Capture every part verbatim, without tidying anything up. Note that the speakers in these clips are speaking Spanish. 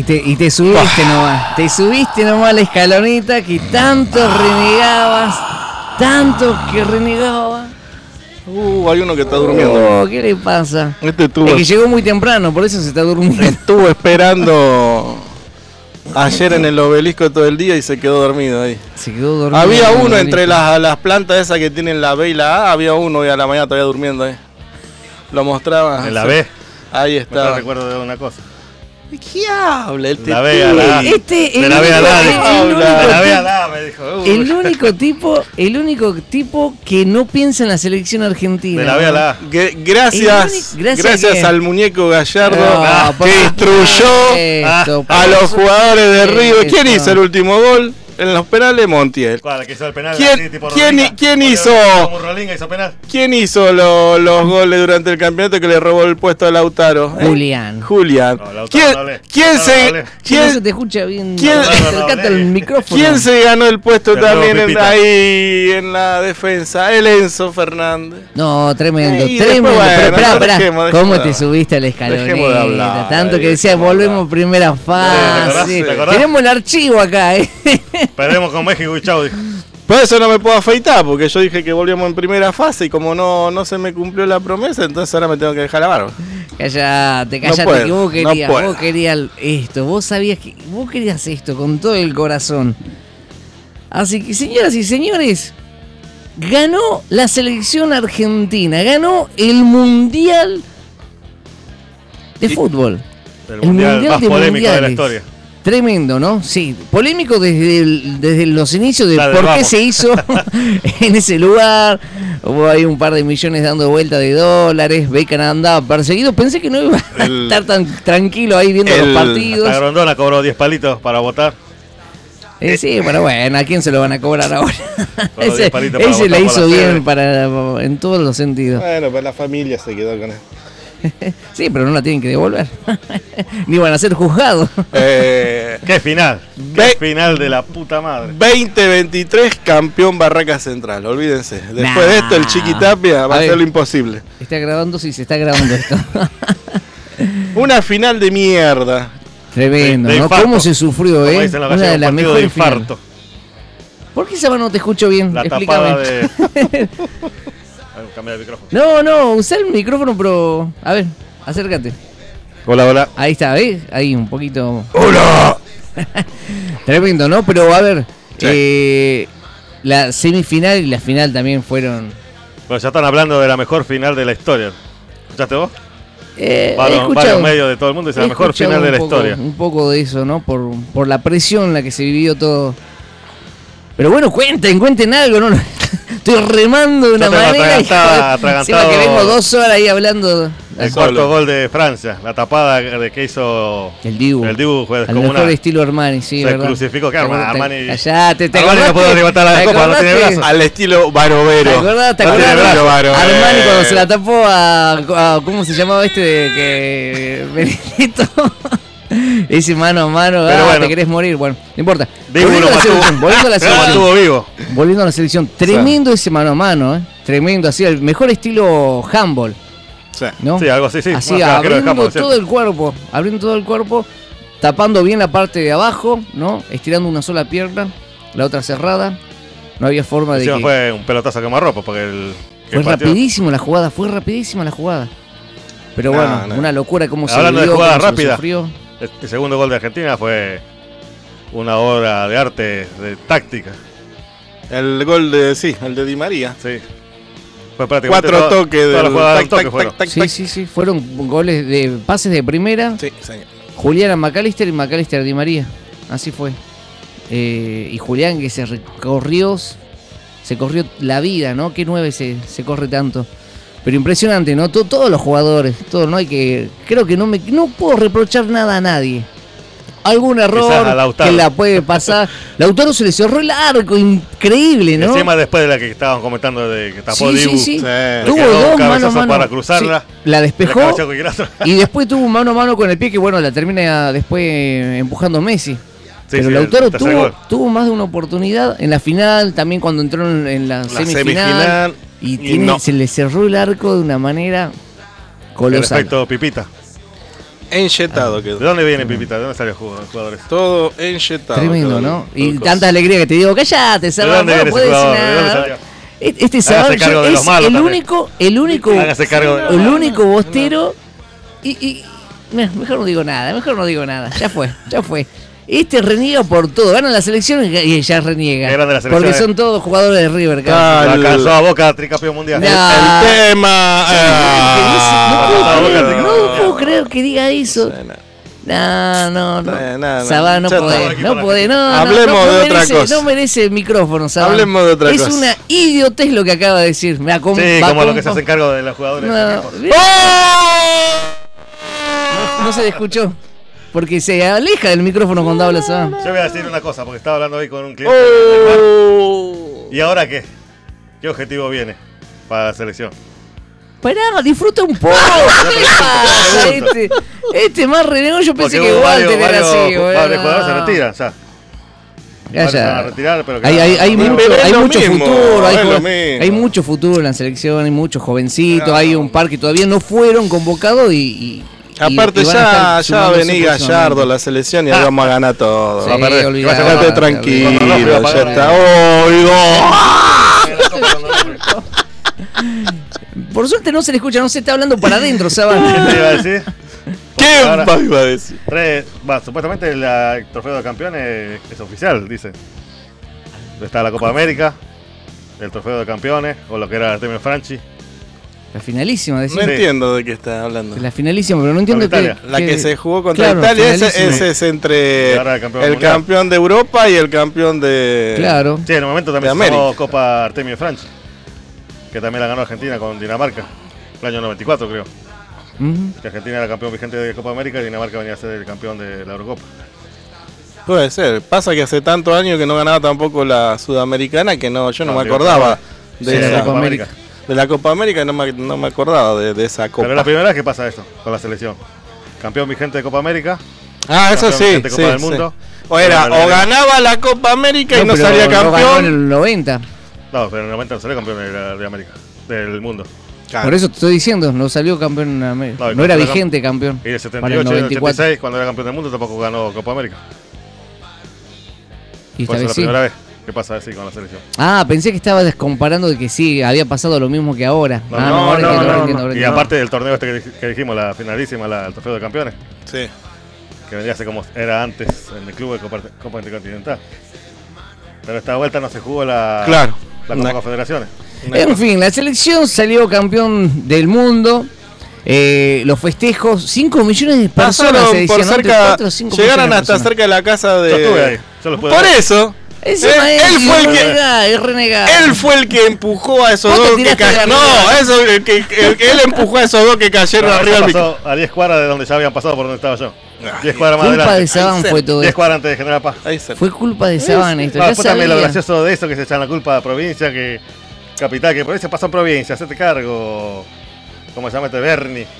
te, y te subiste nomás, te subiste nomás a la escaloneta que tanto renegabas, tanto que renegabas. Uh, hay uno que está durmiendo. Oh, ¿qué le pasa? Este estuvo, es que llegó muy temprano, por eso se está durmiendo. Estuvo esperando ayer en el obelisco todo el día y se quedó dormido ahí. Se quedó dormido. Había uno entre las, las plantas esas que tienen la B y la A, había uno hoy a la mañana todavía durmiendo ahí. Lo mostraba. ¿En la B? Ahí está. Me recuerdo de una cosa. ¿De qué habla el La B a la A. Este, de la B a la A. De la B a la A, me dijo. Uh, el único tipo, el único tipo que no piensa en la selección argentina. De la B a la A. Gracias, gracias, gracias al muñeco Gallardo no, que instruyó esto, a, a los jugadores de River. ¿Quién hizo el último gol? En los penales, Montiel. ¿Cuál? ¿Que hizo el penal? ¿Quién, así, tipo ¿quién, ¿quién hizo? Como Rolinga hizo penal. ¿Quién hizo lo, los goles durante el campeonato que le robó el puesto a Lautaro? Julián. ¿Eh? Julián. No, Lautaro ¿Quién, no le, ¿quién Lautaro se, no quién, no se te escucha bien? ¿Quién, Acercate al micrófono. ¿Quién se ganó el puesto el también en, ahí en la defensa? El Enzo Fernández. No, tremendo, y tremendo. Después, pero bueno, esperá, esperá. dejemos, ¿Cómo dejemos te subiste a la escaloneta? Hablar, Tanto que decías, volvemos primera fase. ¿Te acordás? Tenemos el archivo acá, ¿eh? Perdemos con México y chau, dijo. Por eso no me puedo afeitar, porque yo dije que volvíamos en primera fase y como no, no se me cumplió la promesa, entonces ahora me tengo que dejar la barba. Callate, callate, no puedo, que vos querías, no vos querías esto, vos sabías que vos querías esto con todo el corazón. Así que, señoras y señores, ganó la selección argentina, ganó el Mundial de Fútbol. El, el mundial, mundial más de polémico mundiales. de la historia. Tremendo, ¿no? Sí, polémico desde, el, desde los inicios de Dale, por vamos. qué se hizo en ese lugar. Hubo ahí un par de millones dando vuelta de dólares. Beckham andaba perseguido. Pensé que no iba a El, estar tan tranquilo ahí viendo el, los partidos. Hasta Grondona cobró diez palitos para votar. Eh, sí, pero bueno, ¿a quién se lo van a cobrar ahora? Cobró ese diez palitos para ese votar le por hizo la bien sede. para, en todos los sentidos. Bueno, pues la familia se quedó con él. Sí, pero no la tienen que devolver. Ni van a ser juzgados. Eh, ¡Qué final! ¡Qué Ve- final de la puta madre! veinte veintitrés campeón Barraca Central, olvídense. Después Nah. de esto el Chiquitapia va A a ver. hacer lo imposible. ¿Está grabando? Sí, se está grabando esto. Una final de mierda. Tremendo, De- de ¿no? infarto. ¿Cómo se sufrió, Como eh? dicen los Una gallegos, de las partido de mejores finales. infarto. ¿Por qué Saba no te escucho bien? La Explícame. tapada de... Ay, cambia el micrófono. No, no, usá el micrófono, pero... A ver, acércate. Hola, hola. Ahí está, ¿ves? Ahí, un poquito... ¡Hola! Tremendo, ¿no? Pero, a ver, Sí. eh, la semifinal y la final también fueron... Bueno, ya están hablando de la mejor final de la historia. ¿Escuchaste vos? Eh, he Varios, escuchado- varios medios de todo el mundo dicen he la mejor escuchado final de un la poco- historia. Un poco de eso, ¿no? Por, por la presión en la que se vivió todo. Pero bueno, cuenten, cuenten algo, ¿no? Estoy remando de una Yo tengo manera. atragantado- hijo de- atragantado encima que vengo dos horas ahí hablando. El Solo. cuarto gol de Francia, la tapada de que hizo El Dibu. el Dibu fue Al como mejor una... estilo Armani, sí, se ¿verdad? crucificó, ¿qué ¿Te Armani? acordás? Armani- Callate, ¿te Armani no acordaste? puede levantar la ¿Te copa, no tiene acordaste? brazos. Al estilo Barovero. ¿Te acordás? ¿Te No acordás? tiene brazo, Barovero. Armani cuando se la tapó a, a- ¿cómo se llamaba este de que Benedetto? Ese mano a mano, Pero ah, bueno. te querés morir, bueno, no importa. Dibu Volviendo lo a la mantuvo, selección, volviendo a la pero lo selección. mantuvo vivo. Volviendo a la selección, tremendo ese mano a mano, ¿eh? Tremendo, así, el mejor estilo handball, Sí. ¿no? Sí, algo así, sí. Así, Más arquero de abriendo campo, ¿cierto? todo el cuerpo, abriendo todo el cuerpo, tapando bien la parte de abajo, ¿no? Estirando una sola pierna, la otra cerrada. No había forma de Encima que... fue un pelotazo que ropa porque el... que Fue pateó- rapidísimo la jugada, fue rapidísima la jugada. Pero No, bueno, no. una locura cómo se Hablando de vivió, jugada cómo se lo rápida. sufrió. El segundo gol de Argentina fue una obra de arte, de táctica. El gol de, sí, el de Di María. Sí. Fue prácticamente Cuatro todo- toques todas del las jugadas tac, del toque tac, fueron. tac, tac, Sí, tac. sí, sí, fueron goles de pases de primera. Sí, señor. Julián a McAllister y McAllister a Di María. Así fue. Eh, y Julián que se recorrió, se corrió la vida, ¿no? Que nueve se, se corre tanto. Pero impresionante, ¿no? To- todos los jugadores, todo, no hay que. Creo que no me no puedo reprochar nada a nadie. Algún Quizás a error Lautaro. que la puede pasar. Lautaro se le cerró el arco, increíble, ¿no? Encima después de la que estaban comentando de que tapó Sí, Dibu. sí, sí. Sí. le Tuvo quedó un dos mano a cabezazo mano. para cruzarla. Sí, la Le despejó cabeceó cualquier otro. y después tuvo mano a mano con el pie que bueno, la termina después empujando Messi. Sí, Pero sí, el Lautaro tercer tuvo, gol. tuvo más de una oportunidad en la final, también cuando entró en, en la, La semifinal, semifinal. y, y tiene- no. se le cerró el arco de una manera El colosal. efecto Pipita. Enyetado quedó. ¿De dónde viene Pipita? ¿De dónde salió el jugador ese? Todo enyetado. Tremendo, quedó ¿no? el- Y el tanta alegría que te digo, cállate, ¿De Sabán, dónde no viene ese puedes decir jugador? ¿De dónde nada. salió? Este este Hágase Sabán cargo de es los malos el también. único, el único, Hágase cargo de- el único bostero y, y mira, mejor no digo nada, mejor no digo nada, ya fue, ya fue. Este reniega por todo, gana la selección y ya reniega. Qué grande la selección, Porque eh. son todos jugadores de River, Ah, cara. Lo el- alcanzó a Boca tricampeón mundial. No. El tema. No puedo Ah, creer, Boca, no puedo creer que diga eso. No, no, no. No, no, no. Sabá, no Ya podés, está. no podés, no, no, Hablemos no, no de otra merece, cosa. No merece el micrófono, Sabá. Hablemos de otra es cosa. Es una idiotez lo que acaba de decir. Me acom- Sí, va como con- lo que se hacen cargo de los jugadores. No, no, no se le escuchó. Porque se aleja del micrófono cuando habla Sabá. Yo voy a decir una cosa, porque estaba hablando hoy con un cliente. Oh. ¿Y ahora qué? ¿Qué objetivo viene para la selección? Pará, disfruta un poco. este, este más renegó, yo pensé Porque que hubo Walter varios, era varios, así, bueno. varios jugadores se retiran, ya. Ya, Varios se van a ya. retirar, pero que Hay, hay, hay Pero mucho, es hay lo mucho mismo, futuro, hay, es lo jo- mismo. hay mucho futuro en la selección, hay muchos jovencitos, No. hay un par que todavía no fueron convocados y, y- Aparte y- y van a ya, estar ya sumándose vení próximamente. Gallardo a la selección y ahí vamos a ganar todo. Sí, Va a perder. olvidate, Quédate Quédate olvidate. tranquilo, olvidate. ya está. ¡Oigo! Por suerte no se le escucha, no se está hablando para adentro, ¿Qué Sabán. te iba a decir? ¿Qué Ahora- más iba a decir? Tres, va, supuestamente la- el trofeo de campeones es oficial, dice. Está la Copa América, el trofeo de campeones, o lo que era Artemio Franchi. La finalísima, No decís. Sí. entiendo de qué estás hablando. La finalísima, pero no entiendo Contra que, Italia. La que se jugó contra claro, Italia, ese, finalísima. ese es Y entre ahora el campeón el mundial. campeón de Europa y el campeón de... Claro. Sí, en el momento De también se llamó América. Copa Artemio Franchi, que también la ganó Argentina con Dinamarca, el año noventa y cuatro creo. Ujú. Que Argentina era campeón vigente de Copa América y Dinamarca venía a ser el campeón de la Eurocopa. Puede ser. Pasa que hace tantos años que no ganaba tampoco la Sudamericana que no, yo no, No, me digo, acordaba Sí, de, de la esa, Copa América. de la Copa América, no me, no me acordaba de, de esa Copa. Pero es la primera vez que pasa esto con la selección. Campeón vigente de Copa América. Ah, eso campeón sí, vigente de sí, Copa del sí. Mundo. O era, Pero o ganaba la Copa América y no pero salía lo ganó en campeón. el noventa. No, pero en el noventa no salió campeón de, la- de América, del mundo. Claro. Por eso te estoy diciendo, no salió campeón en América. No, y No, era cuando vigente campeón. Y en el Para setenta y el ocho y el noventa y cuatro. ochenta y seis, cuando era campeón del mundo, tampoco ganó Copa América. Y esta Por eso es vez la sí. primera vez que pasa así con la selección. Ah, pensé que estabas comparando de que sí, había pasado lo mismo que ahora. No, ah, no, ahora no, entiendo, no, ahora no. entiendo, ahora Y entiendo. aparte del torneo este que, dij- que dijimos, la finalísima, la, el trofeo de campeones, Sí. que vendría a ser como era antes en el club de Copa, Copa Intercontinental. Pero esta vuelta no se jugó la, Claro. la Copa Una- Confederaciones. En fin, la selección salió campeón del mundo. Eh, los festejos, cinco millones de personas Pasaron se por decían, ¿no? Entre cerca, cuatro o cinco llegaron millones de hasta personas. cerca de la casa de... Yo estuve ahí, yo los pude Por ver. eso, Encima Él- es, él fue el es que- renegado, es renegado. él fue el que empujó a esos Vos te dos que tiraste de cayeron. arriba. No, eso, el que, el que él empujó a esos dos que cayeron No, arriba eso del micro. pasó a diez cuadras de donde ya habían pasado por donde estaba yo. Ay, diez cuadras más Culpa de adelante. Sabán Ahí fue se- todo diez esto. cuadras antes de General Paz. Ahí se- Fue culpa de Sabán esto. Ah, Ya después también lo sabía. gracioso de eso que se echan la culpa a provincia, que capital, que por ahí se pasa en provincia, hacete cargo. ¿Cómo se llama este? Berni. El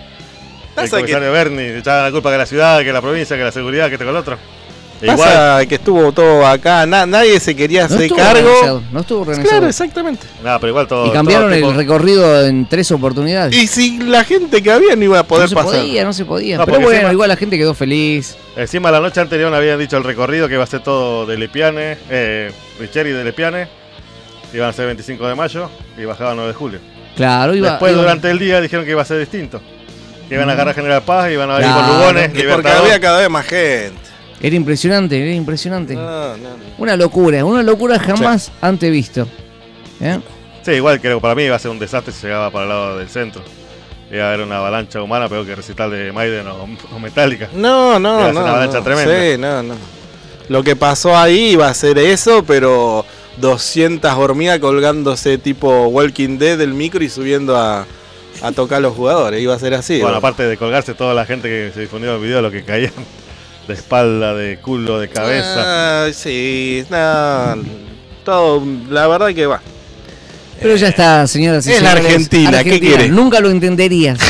Pasa que- comisario Berni, le echaban la culpa que la ciudad, que la provincia, que la seguridad, que este con el otro. E Pasa que estuvo todo acá, na- nadie se quería No hacer estuvo cargo. organizado, no estuvo organizado. Claro, exactamente. nada, pero igual todo. Y cambiaron todo el tipo- recorrido en tres oportunidades. Y si la gente que había no iba a poder no se pasar. podía, no se podía. No, Pero porque bueno, encima- igual la gente quedó feliz. Encima la noche anterior habían dicho el recorrido que iba a ser todo de Lepiane, eh, Richeri de Lepiane. Iban a ser veinticinco de mayo y bajaban nueve de julio. Claro, iba. Después iba- durante el día dijeron que iba a ser distinto. Que iban a agarrar General Paz, iban a ir Claro, por Lugones, Y porque Libertador. había cada vez más gente. Era impresionante, era impresionante. No, no, no. Una locura, una locura jamás antes visto. ¿Eh? Sí, igual creo que para mí iba a ser un desastre si llegaba para el lado del centro. Iba a haber una avalancha humana, peor que recital de Maiden o, o Metallica. No, Iba no, a ser no. una avalancha no. tremenda. Sí, no, no. Lo que pasó ahí iba a ser eso, pero doscientas hormigas colgándose tipo Walking Dead del micro y subiendo a, a tocar a los jugadores. Iba a ser así. Bueno, ¿no? aparte de colgarse toda la gente que se difundió en el video, lo que caían de espalda, de culo, de cabeza. Ah, sí, no. Todo, la verdad que va. Pero ya está, señoras y Es la señores. Argentina, ¿qué quiere? Nunca lo entenderías.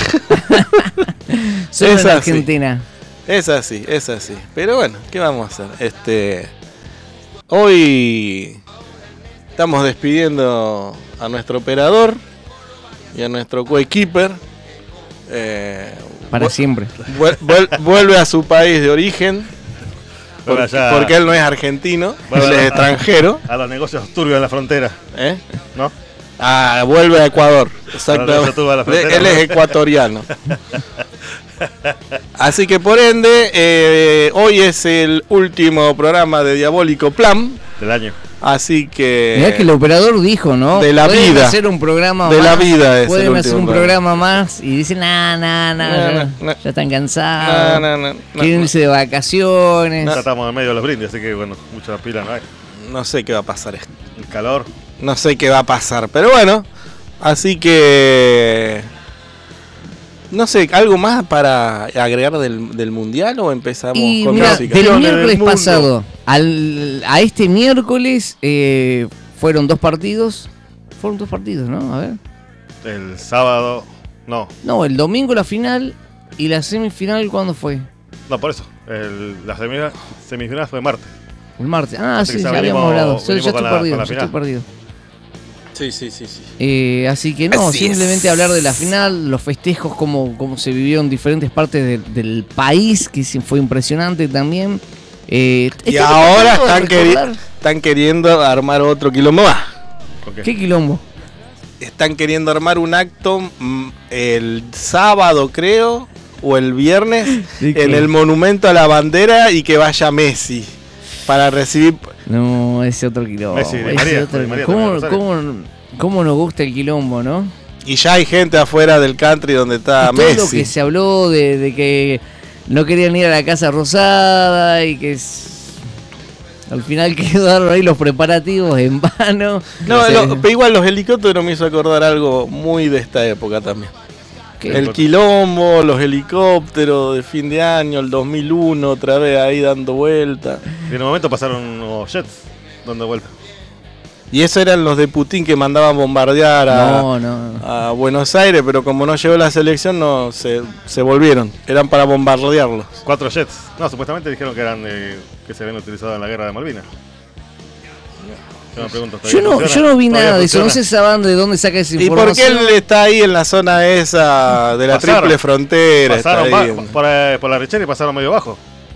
Solo Es en así. Argentina. Es así, es así. Pero bueno, ¿qué vamos a hacer? Este. Hoy estamos despidiendo a nuestro operador y a nuestro coequiper. Eh, para Vu- siempre. Vuel- vuel- vuelve a su país de origen, Vuelve porque, allá porque él no es argentino, Vuelve él es a- extranjero. a los negocios turbios en la frontera, ¿eh? ¿no? Ah, vuelve a Ecuador, Ahora exactamente. se tuvo a la frontera, Él es ¿no? ecuatoriano. Así que por ende, eh, hoy es el último programa de Diabólico Plan. Del año. Así que... Mirá que el operador dijo, ¿no? De la Pueden vida. hacer un programa De más. la vida es el Pueden hacer último un programa. programa más y dicen, nah, nah, nah, No, ya, no, no. ya están No, cansados. no, no, no, Quieren no. irse de vacaciones. Ya estamos en medio de los brindis, así que bueno, mucha pila no hay. No sé qué va a pasar esto. El calor. No sé qué va a pasar, pero bueno, así que... No sé, ¿algo más para agregar del, del Mundial o empezamos Y con mira, música? del Campeones del miércoles mundo. pasado al, a este miércoles eh, fueron dos partidos. Fueron dos partidos, ¿no? A ver. El sábado. No, No, el domingo la final y la semifinal, ¿cuándo fue? no, por eso. El, la semifinal, semifinal fue martes. El martes. Ah, Así sí, que ya ya habíamos venimos- hablado. Yo, venimos ya con estoy la- perdido, con la ya estoy final. perdido. Sí, sí, sí, sí. Eh, así que no, Así simplemente es. hablar de la final, los festejos, cómo, cómo se vivió en diferentes partes de- del país, que sí fue impresionante también. Eh, Y este ahora partido, están, queri- recordar- están queriendo armar otro quilombo más. ¿Con qué? ¿Qué quilombo? Están queriendo armar un acto mm, el sábado, creo, o el viernes, ¿De qué? en el Monumento a la Bandera y que vaya Messi para recibir... No, ese otro quilombo. Messi, Di ese María, otro- Di María ¿Cómo, también, cómo, cómo nos gusta el quilombo, no? Y ya hay gente afuera del country donde está Y todo lo Messi. que se habló de, de que no querían ir a la Casa Rosada y que s- al final quedaron ahí los preparativos en vano. No, sé. lo- pero igual los helicópteros me hizo acordar algo muy de esta época también. ¿Qué? El quilombo, los helicópteros de fin de año, el dos mil uno, otra vez ahí dando vuelta. Y en un momento pasaron unos jets dando vuelta. Y esos eran los de Putin que mandaban bombardear a, No, no. a Buenos Aires, pero como no llegó la selección, no se, se volvieron. Eran para bombardearlos. Cuatro jets. No, supuestamente dijeron que eran eh, que se habían utilizado en la guerra de Malvinas. Yo me pregunto, Yo no, ¿todavía yo no vi funciona? nada de eso. No ¿Todavía sé saben de dónde saca esa ¿Y por qué información. él está ahí en la zona esa de la Pasaron. triple frontera? está Pasaron ahí ba- en- por, eh, por la Richera y pasaron medio bajo.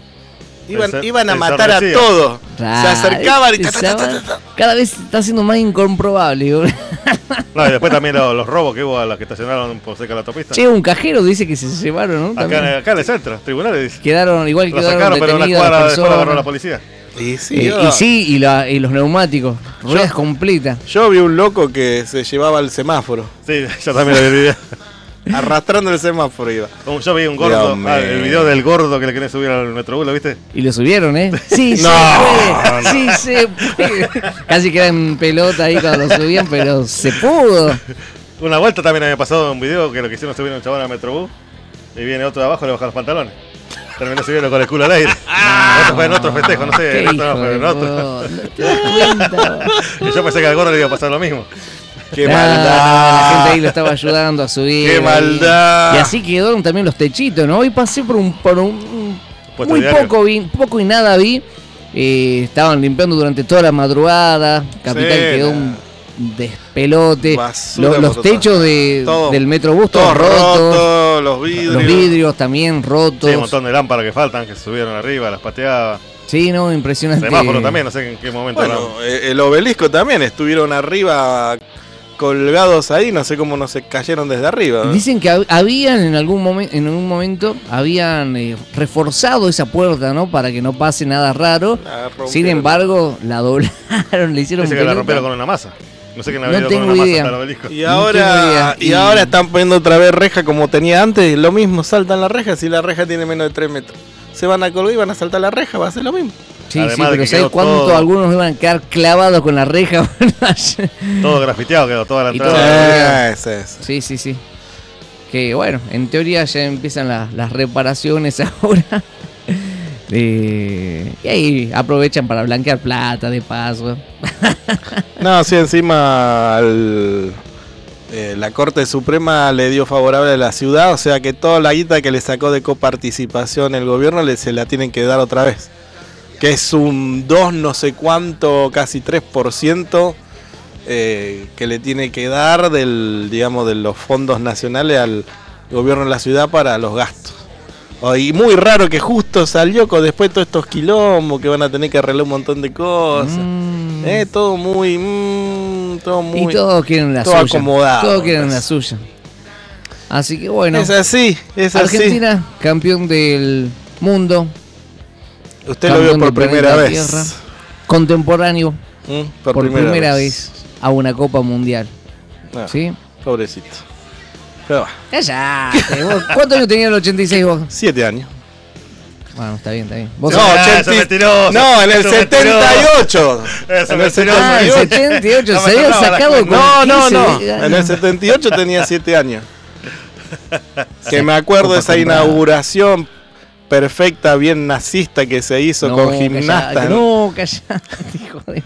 Iban, Ensar- iban a matar a ensarnecía. todos. Se Ah, acercaban y... ta, ta, esa ta, ta, va- ta. Cada vez está siendo más incomprobable. boludo. No, y después también los, los robos que hubo a los que estacionaron por cerca de la autopista. Che, un cajero dice que se llevaron, ¿no? Acá, También. en- acá en el centro, tribunales dice. Quedaron, igual Lo quedaron sacaron, pero una detenidas cuadra las después lo agarró la personas. policía. Y sí, Eh, yo, y sí, y, la- y los neumáticos, ruedas completas. yo vi un loco que se llevaba el semáforo. Sí, yo también lo vi el video. Arrastrando el semáforo iba. Como yo vi un gordo, Dios ah, mío. el video del gordo que le querían subir al Metrobús, ¿lo viste? Y lo subieron, ¿eh? Sí, se No, puede. Sí, se puede. Casi queda en pelota ahí cuando lo subían, pero se pudo. Una vuelta también había pasado un video que lo quisieron subir a un chabón al Metrobús y viene otro de abajo y le baja los pantalones. Terminó subiendo con el culo al aire. Eso fue en otro festejo, no sé, Qué en otro, hijo no, pero de en otro. puta. ¿No te das cuenta? Y yo pensé que al gordo le iba a pasar lo mismo. ¡Qué No, no, maldad! la gente ahí lo estaba ayudando a subir. ¡Qué ahí. maldad! Y así quedaron también los techitos, ¿no? Hoy pasé por un, por un Puesto muy diario. poco vi, poco y nada vi. Eh, estaban limpiando durante toda la madrugada. Capital Sí, quedó la- un despelote. Basura Lo- los por todas techos de, Todo. del Metrobús Todo todos rotos. roto, los vidrios. Los vidrios también rotos. Sí, un montón de lámparas que faltan, que se subieron arriba, las pateaba. Sí, no, impresionante. Semáforo también, no sé en qué momento. Bueno, hablamos. eh, el obelisco también estuvieron arriba colgados ahí, no sé cómo no se cayeron desde arriba. ¿no? Dicen que hab- habían en algún momento, en algún momento habían eh, reforzado esa puerta, ¿no? Para que no pase nada raro. La rompieron. Sin embargo, la doblaron, le hicieron Dice que la pelota. rompieron con una masa. No sé quién había No ido con tengo una idea. masa hasta el obelisco. Y No ahora, tengo idea. y Y- ahora están poniendo otra vez reja como tenía antes. Lo mismo, saltan la reja. Si la reja tiene menos de tres metros, se van a colgar y van a saltar la reja. Va a ser lo mismo. Sí, Además sí, de pero que ¿sabes quedó cuánto todo- algunos iban a quedar clavados con la reja? Todo grafiteado quedó, toda la Y entrada. todo- Eh, eso es. Sí, sí, sí. Que bueno, en teoría ya empiezan la- las reparaciones ahora. Eh, y ahí aprovechan para blanquear plata de paso. No, sí, encima al- eh, la Corte Suprema le dio favorable a la ciudad, o sea que toda la guita que le sacó de coparticipación el gobierno le, se la tienen que dar otra vez. Que es un dos no sé cuánto, casi tres por ciento eh, que le tiene que dar del, digamos, de los fondos nacionales al, gobierno de la ciudad para los gastos. Oh, y muy raro que justo salió con después todos estos quilombos que van a tener que arreglar un montón de cosas. Mm. Eh, todo muy... Mm, todo muy... Y todos quieren la todo suya. acomodado. Todos quieren la suya. Así que bueno. Es así, es Argentina, así. campeón del mundo. Usted lo vio por primera vez. Tierra, contemporáneo. ¿Mm? Por, por primera, primera vez. vez a una Copa Mundial. Ah, ¿sí? Pobrecito. Pero va. Cállate. ¿Cuántos años tenía el ochenta y seis vos? Siete años. Bueno, está bien, está bien. ¿Vos no, ochenta... no, en el setenta y ocho. Eso en el setenta y ocho. Ah, el setenta y ocho. Se había sacado con No, no, no. En el setenta y ocho tenía siete años. Que sí, me acuerdo de esa comprada. Inauguración perfecta, bien nazista que se hizo no, con gimnastas. Callate, no, callate, hijo de...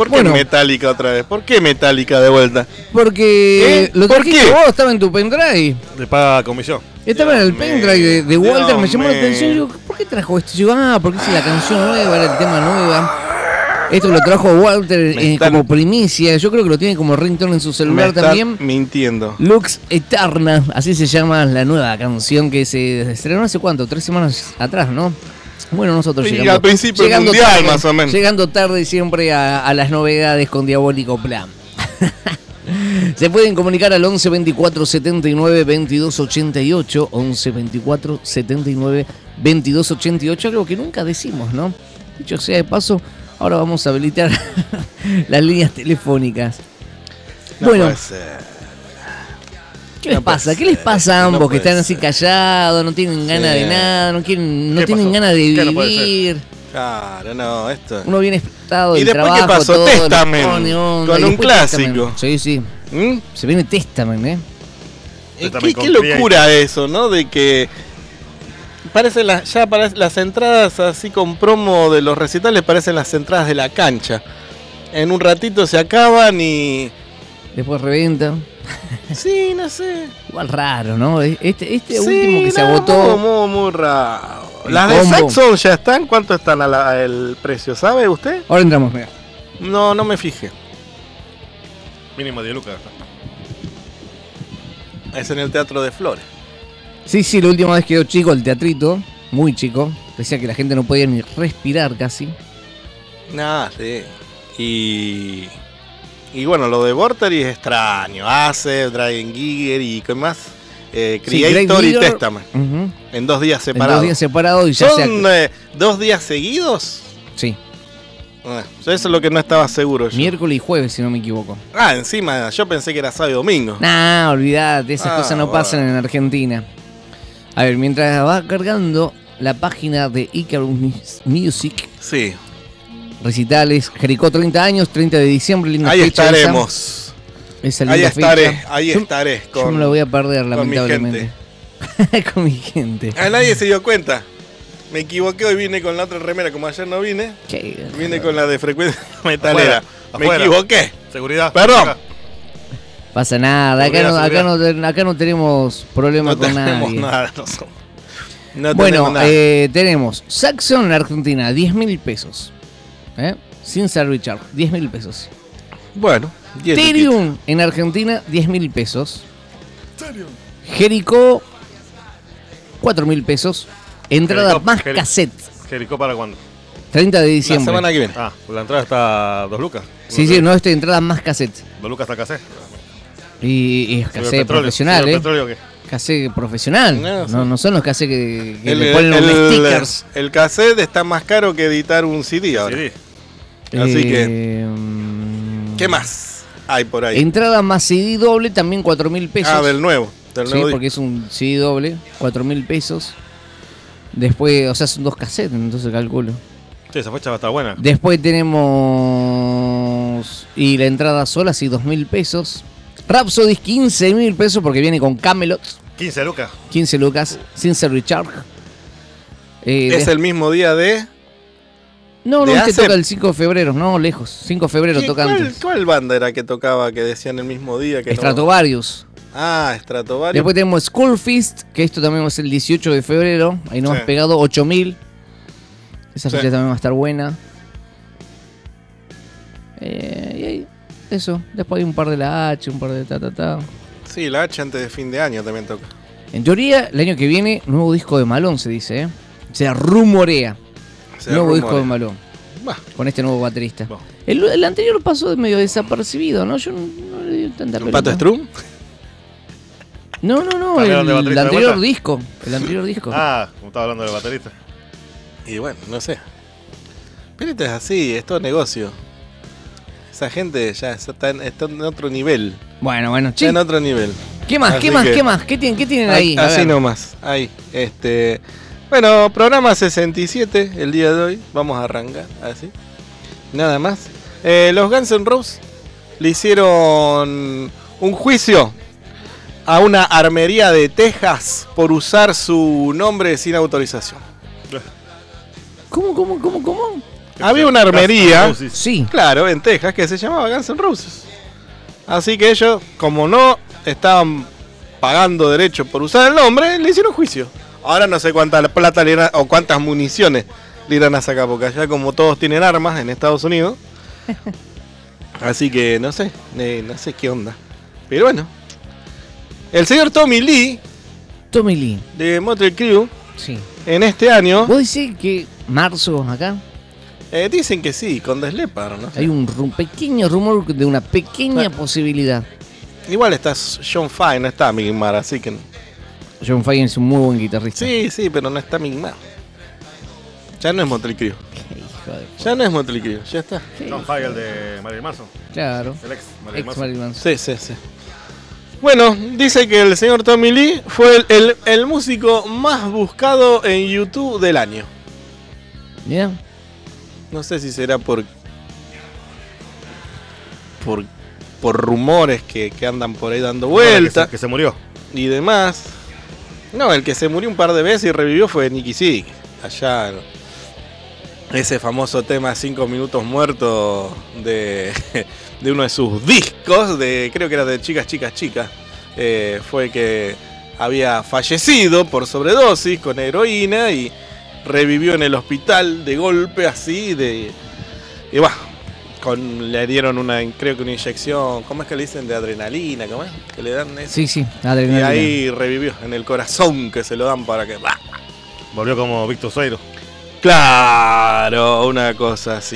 ¿Por qué Bueno. Metallica otra vez? ¿Por qué Metallica de vuelta? Porque ¿Eh? lo ¿Por trajiste qué? vos, estaba en tu pendrive. Le paga comisión. Estaba en el Dios pendrive mío, de, de Walter, Dios me llamó la mío. atención. Yo, ¿por qué trajo esto? Yo, ah, porque es la canción nueva, era el tema nueva. Esto lo trajo Walter Me eh, están- como primicia. Yo creo que lo tiene como ringtone en su Me celular están también. mintiendo. Lux Eterna, así se llama la nueva canción que se estrenó hace cuánto, tres semanas atrás, ¿no? Bueno, nosotros Sí, llegando, al principio del llegando mundial, tarde, más o menos. llegando tarde siempre a, a las novedades con Diabólico Plan. Se pueden comunicar al once veinticuatro setenta y nueve veintidós ochenta y ocho, once veinticuatro setenta y nueve veintidós ochenta y ocho, algo que nunca decimos, ¿no? Dicho sea de paso, ahora vamos a habilitar las líneas telefónicas. No bueno, puede ser. ¿qué les No puede pasa? ¿Qué les ser, pasa a no ambos que puede están así ser. callados, no tienen ganas Sí. de nada, no quieren, no ¿Qué tienen pasó? ganas de ¿Qué no puede ser? vivir? Claro, no, esto. Uno viene espantado ¿Y del después trabajo, qué pasó? todo, le Testament, pone onda, con y un después clásico. Testament. Sí, sí. ¿Mm? Se viene Testament, ¿eh? Eh, También ¿Qué, qué con Creator. locura eso, ¿no? De que parece la, ya parece, las entradas así con promo de los recitales parecen las entradas de la cancha. En un ratito se acaban y... Después reventa. Sí, no sé. Igual raro, ¿no? Este, este Sí, último que se no, agotó. Muy, muy, muy raro. El Las de combo. Saxon ya están. ¿Cuánto están a la- el precio? ¿Sabe usted? Ahora entramos, mira. No, no me fijé. Mínimo diez lucas. Es en el Teatro de Flores. Sí, sí, la última vez quedó chico el teatrito. Muy chico. Decía que la gente no podía ni respirar casi. Nada, sí. Y... Y bueno, lo de Vortex es extraño. Ace, Dragon Giger y ¿qué más? Eh, Sí, Creator Greg y Digger, Testament. ujú, En dos días en separados. dos días separados y ya se... ¿Son ac- eh, dos días seguidos? Sí, Ah, eso es lo que no estaba seguro yo. miércoles y jueves, si no me equivoco. Ah, encima, yo pensé que era sábado y domingo. Nah, olvidate, esas Ah, cosas no bueno. pasan en Argentina. A ver, mientras va cargando la página de Icarus Music, Sí, recitales, Jericó treinta años, treinta de diciembre, linda ahí fecha esa. estaremos. Esa Ahí linda estaré, fecha. ahí Yo- estaré. Yo Con... me la voy a perder, con mi lamentablemente. Con mi gente. A nadie se dio cuenta. Me equivoqué hoy, vine con la otra remera, como ayer no vine. Qué- Vine con la de frecuencia metalera. Afuera, Me afuera. equivoqué. Seguridad. Perdón. Acá. Pasa nada, acá no, Seguridad, acá no, acá no tenemos problema No con tenemos nadie. nada. No, somos- no Bueno, tenemos nada. eh, tenemos Saxon en Argentina, diez mil pesos. ¿Eh? Sin service charge, diez mil pesos. Bueno, diez Ethereum en Argentina, diez mil pesos. Jericó, cuatro mil pesos. Entrada Jericó, más Jeri- cassette, Jericó para cuándo. treinta de La diciembre. semana que viene. Ah, la entrada está a dos lucas. Sí, sí, no, este entrada más cassette. Dos lucas está casé. Y, y es cassette profesional, ¿eh? petróleo qué? Cassette profesional. No, No, sí. no, son los cassettes que, que El, le ponen el- los stickers. el cassette está más caro que editar un C D ahora. Sí, sí. Así que, Eh, mm, ¿qué más hay por ahí? Entrada más C D doble, también cuatro mil pesos. Ah, del nuevo. Del Sí, nuevo porque es un C D doble, cuatro mil pesos. Después, o sea, son dos cassettes, entonces calculo. Sí, esa fecha va a estar buena. Después tenemos. Y la entrada sola, sí, dos mil pesos. Rhapsody, quince mil pesos, porque viene con Camelot. quince lucas. quince lucas, sin service charge. Eh, Es de- el mismo día de... No, no, de este hace- toca el cinco de febrero, no, lejos. cinco de febrero ¿Qué- toca ¿Cuál, antes. cuál banda era que tocaba que decían el mismo día? Que no- Stratovarius. Ah, Stratovarius. Después tenemos Skull Fist, que esto también va a ser el dieciocho de febrero. Ahí nos Sí. hemos pegado ocho mil. Esa Sí. fecha también va a estar buena. Eh, y ahí, eso. Después hay un par de la H, un par de ta ta ta. Sí, la H antes de fin de año también toca. En teoría, el año que viene, nuevo disco de Malón, se dice, ¿eh? Se rumorea. Se nuevo rumorea. disco de Malón. Bah, Con este nuevo baterista. Bah. El, el anterior pasó de medio desapercibido, ¿no? Yo no, no le di tanta ¿Un pelota. Pato Strum? No, no, no. ¿Cambiaron El, de baterista de anterior vuelta? disco. El anterior disco. Ah, como estaba hablando del baterista. Y bueno, no sé. Pero esto es así, es todo negocio. Esa gente ya está en, está en otro nivel. Bueno, bueno, Está che. en otro nivel. ¿Qué más? Así ¿Qué más? que- ¿Qué más? ¿Qué tienen, qué tienen ahí? A Así ver. nomás, ahí. Este, bueno, programa sesenta y siete el día de hoy. Vamos a arrancar así. Nada más. Eh, los Guns N' Roses le hicieron un juicio a una armería de Texas por usar su nombre sin autorización. ¿Cómo, cómo, cómo, cómo? había una armería, Sí. claro, en Texas, que se llamaba Guns N' Roses. Así que ellos, como no estaban pagando derecho por usar el nombre, le hicieron juicio. Ahora no sé cuánta plata le irán, o cuántas municiones le irán a sacar, porque allá como todos tienen armas en Estados Unidos. Así que no sé, eh, no sé qué onda. Pero bueno. El señor Tommy Lee, Tommy Lee. de Motley Crue, Sí. en este año, ¿Vos decís que marzo acá? eh, dicen que sí, con Def Leppard, ¿no? Hay un ru- pequeño rumor de una pequeña Bueno. posibilidad. Igual está John Fine, no está Mick Mar, así que... John Fine es un muy buen guitarrista. Sí, sí, pero no está Mick Mar. Ya no es Motley Crue. Qué hijo de p- Ya no es Motley Crue, ya está. qué John hijo- Fire de Marilyn Manson. Claro. El ex Marilyn Ex Manson. Marilyn Manson. Sí, sí, sí. Bueno, dice que el señor Tommy Lee fue el, el- el músico más buscado en YouTube del año. Bien. No sé si será por... Por, por rumores que, que andan por ahí dando Bueno, que vueltas se- que se murió. y demás. No, el que se murió un par de veces y revivió fue Nicky Six. Allá, ese famoso tema cinco minutos muertos de, de uno de sus discos, de creo que era de Chicas, Chicas, Chicas, eh, fue que había fallecido por sobredosis con heroína y revivió en el hospital de golpe así, de y bueno, con, le dieron una, creo que una inyección, ¿cómo es que le dicen? De adrenalina, ¿cómo es? Que le dan eso. Sí, sí. Y Adrenalina. ahí revivió en el corazón que se lo dan para que... Volvió como Víctor Sueiro. Claro, una cosa así.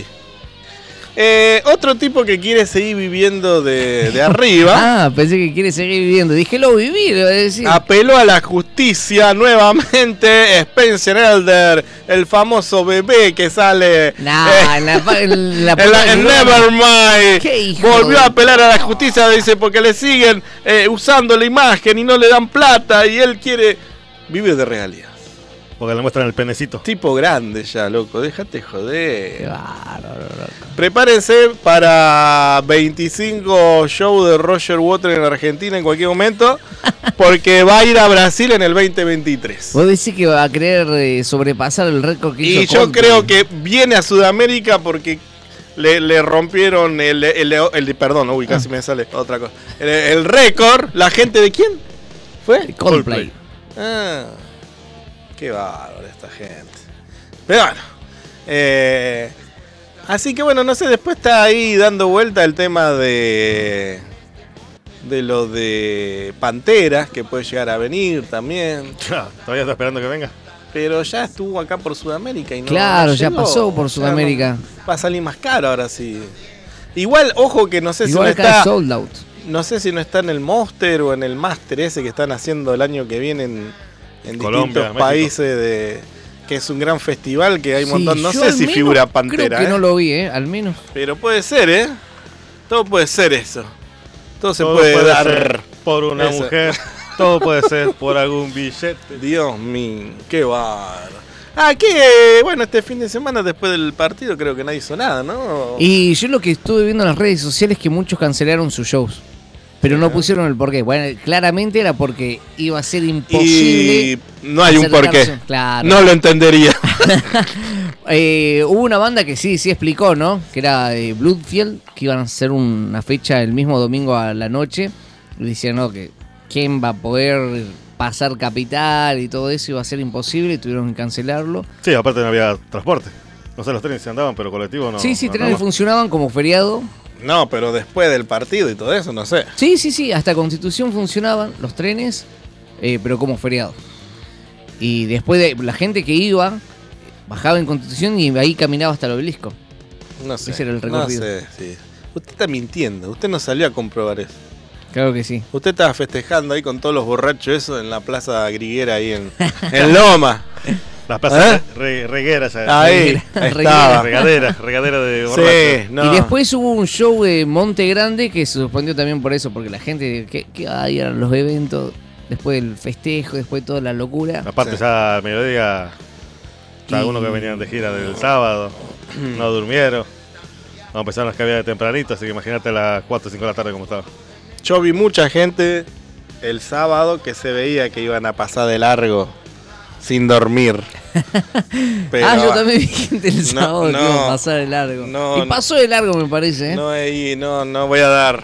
Eh, otro tipo que quiere seguir viviendo de, de arriba, Ah, pensé que quiere seguir viviendo. Díjelo vivir, iba a decir. apeló a la justicia nuevamente. Spencer Elder, el famoso bebé que sale Nah, eh, en la, pa- en la en, la- en Nevermind. Qué hijo Volvió de- a apelar a la justicia, dice, porque le siguen eh, usando la imagen y no le dan plata y él quiere vivir de realidad. Porque le muestran el penecito. Tipo grande ya, loco, déjate Qué joder. bárbaro, loco. Prepárense para veinticinco shows de Roger Waters en Argentina en cualquier momento, porque va a ir a Brasil en el veinte veintitrés. Vos decís que va a querer eh, sobrepasar el récord que hizo Y yo Coldplay. creo que viene a Sudamérica porque le, le rompieron el, el, el, el- perdón, uy, casi me sale otra cosa. El, el récord, la gente de quién fue? Coldplay. Ah, qué bárbaro esta gente. Pero bueno, eh, así que bueno, no sé, después está ahí dando vuelta el tema de de lo de Panteras, que puede llegar a venir también. Todavía está esperando que venga. Pero ya estuvo acá por Sudamérica y no Claro, no ya llegó. pasó por Ya Sudamérica. no- va a salir más caro ahora sí. Igual, ojo que no sé Igual si no acá está, sold out. no sé si no está en el Monster o en el Master ese que están haciendo el año que viene en, en Colombia, distintos México. países de que es un gran festival que hay un Sí, montón, no yo sé al si menos figura Pantera, Creo que ¿eh? no lo vi, ¿eh? Al menos. Pero puede ser, ¿eh? Todo puede ser eso. Todo se Todo puede, puede dar. ser por una Eso. mujer. Todo puede ser por algún billete. Dios mío, qué bárbaro. Ah, que bueno, este fin de semana después del partido creo que nadie hizo nada, ¿no? Y yo lo que estuve viendo en las redes sociales es que muchos cancelaron sus shows. Pero no pusieron el porqué. Bueno, claramente era porque iba a ser imposible. Y no hay un porqué. acercarse. Claro. No lo entendería. Eh, hubo una banda que sí, sí explicó, ¿no? Que era eh, Bloodfield, que iban a hacer una fecha el mismo domingo a la noche. Y decían, no, que quién va a poder pasar capital y todo eso iba a ser imposible y tuvieron que cancelarlo. Sí, aparte no había transporte. No sé, los trenes se andaban, pero colectivo no. sí, sí, no trenes andaba. funcionaban como feriado. No, pero después del partido y todo eso, no sé. Sí, sí, sí, hasta Constitución funcionaban los trenes, eh, pero como feriado. Y después de la gente que iba, bajaba en Constitución y ahí caminaba hasta el obelisco. No sé. Ese era el recorrido. No sé, sí. Usted está mintiendo. Usted no salió a comprobar eso. Claro que sí. Usted estaba festejando ahí con todos los borrachos eso en la plaza griguera ahí en, en Loma. Las plazas ¿Eh? re- regueras. ya. Ahí, ahí Reguera. estaba. Regadera, regadera de borrachos. Sí, no. Y después hubo un show de Monte Grande que se suspendió también por eso, porque la gente que, que va a ir a los eventos, después del festejo, después de toda la locura. Aparte Sí. ya al mediodía, ya Y- algunos que venían de gira del sábado, no durmieron. No, empezaron las que había de tempranito, así que imagínate a las cuatro o cinco de la tarde como estaba. Yo vi mucha gente el sábado que se veía que iban a pasar de largo sin dormir. Pero, ah, yo también vi gente el sábado no, que iba a no, pasar de largo. no, y pasó de largo, me parece, ¿eh? No, ahí, no, no voy a dar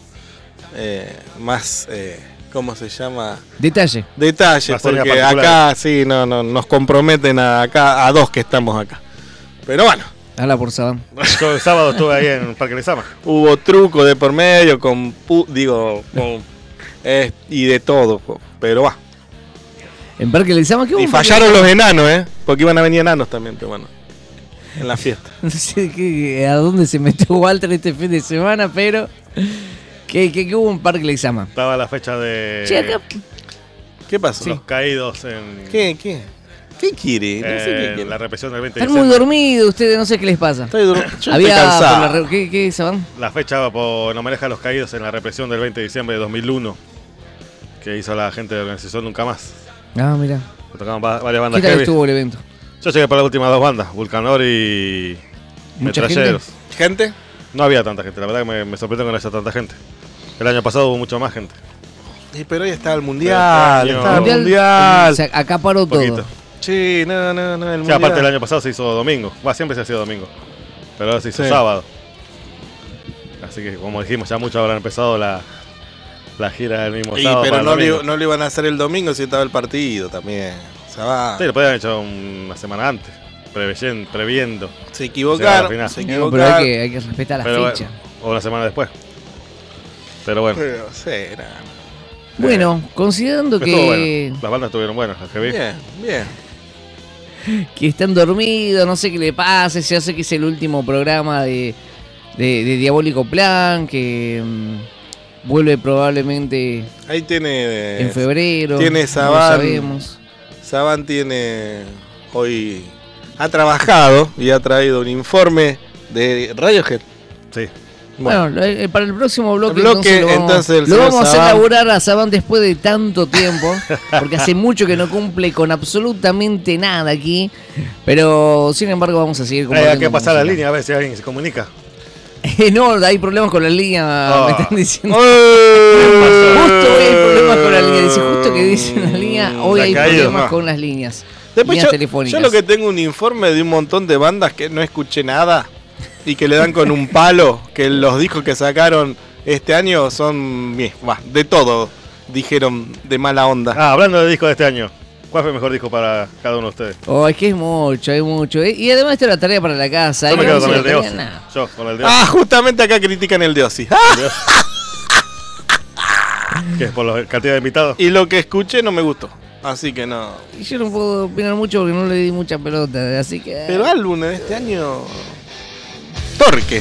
eh, más, eh, ¿cómo se llama? Detalle. Detalles, Razones porque particulares. acá sí, no, no, nos comprometen a, acá a dos que estamos acá. Pero bueno, Habla por Sabán. Yo el sábado estuve ahí en Parque Lezama. hubo truco de por medio, con pu- digo, con, eh, y de todo, po, pero va. En Parque Lezama, ¿qué hubo Y en Parque fallaron Lezama? los enanos, ¿eh? Porque iban a venir enanos también, pero bueno, en la fiesta. No sé qué, a dónde se metió Walter este fin de semana, pero... ¿Qué, qué, qué hubo en Parque Lezama? Estaba la fecha de Che, acá... ¿Qué pasó? los caídos en, ¿Qué, qué? ¿Qué quiere? No sé qué en quiere. la represión del veinte de Están muy diciembre. dormidos ustedes, no sé qué les pasa. Estoy dur- yo Había estoy por cansado. la re- ¿Qué, qué, Sabán? La fecha por, en homenaje a los caídos en la represión del veinte de diciembre de dos mil uno que hizo la gente de la organización Nunca Más. Ah, mira. Que tocaban va- varias ¿Qué bandas tal heavy. estuvo el evento? Yo llegué para las últimas dos bandas, Vulcanor y ¿Mucha Metralleros. ¿Gente? No había tanta gente, la verdad que me, me sorprendió que no haya tanta gente. El año pasado hubo mucho más gente. Sí, pero hoy estaba el mundial, Pero este estaba el año- mundial. Se acaparó Un poquito. todo. Sí, no, no, no, el Sí, mundial. aparte el año pasado se hizo domingo. Va, siempre se hacía domingo. Pero ahora se hizo Sí. sábado. Así que como dijimos, ya muchos habrán empezado la, la gira del mismo Y, sábado. pero para el no domingo. lo, no lo iban a hacer el domingo si estaba el partido también. O sea, va. Sí, lo podían haber hecho una semana antes. Previendo. previendo. Se Llegar a equivocaron, la final. se No, equivocaron. pero hay que, hay que respetar la Pero, fecha. o una semana después. Pero bueno. Pero, sí, era- Bueno, considerando Estuvo que, bueno. Las bandas estuvieron buenas, las que vi. Bien, bien. que están dormidos, no sé qué le pasa, ya sé que es el último programa de, de, de Diabólico Plan, que mm, vuelve probablemente Ahí tiene. en febrero. tiene no lo Sabán. sabemos. Saban tiene. Hoy. Ha trabajado y ha traído un informe de Radiohead. Sí. Bueno, lo- eh, para el próximo bloque, Bloque, entonces lo vamos, entonces, el lo señor vamos a hacer Sabán. laburar a Sabán después de tanto tiempo, porque hace mucho que no cumple con absolutamente nada aquí, pero sin embargo vamos a seguir Hay compartiendo que pasar la música. línea a ver si alguien se comunica. Eh, no, hay problemas con la línea, Ah. me están diciendo. ¡Eh! Justo hoy hay problemas con la línea, dice justo que dice la línea, hoy La hay caído, problemas no. con las líneas. Después líneas yo, telefónicas. yo lo que tengo un informe de un montón de bandas que no escuché nada y que le dan con un palo, que los discos que sacaron este año son bien, bah, de todo, dijeron de mala onda. Ah, hablando de disco de este año. ¿Cuál fue el mejor disco para cada uno de ustedes? Oh, es que es mucho, es mucho. eh, Y además esta es la tarea para la casa. Yo me ahí quedo no con se el de la Ozzy. tarea, nada. Yo, con el de Ozzy. Ah, justamente acá critican el de Ozzy. Ah, Dios. Que es por la cantidad de invitados. y lo que escuché no me gustó, así que no. Y yo no puedo opinar mucho porque no le di mucha pelota, así que... Pero álbum de este año... Torque.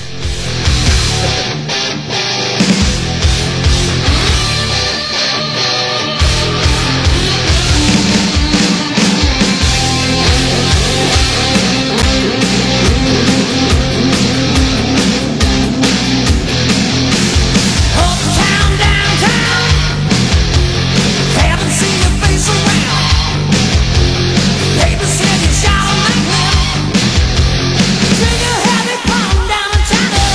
Uptown, downtown, haven't seen your face around. Baby said you shot him like hell. Trigger happy, palm down and China.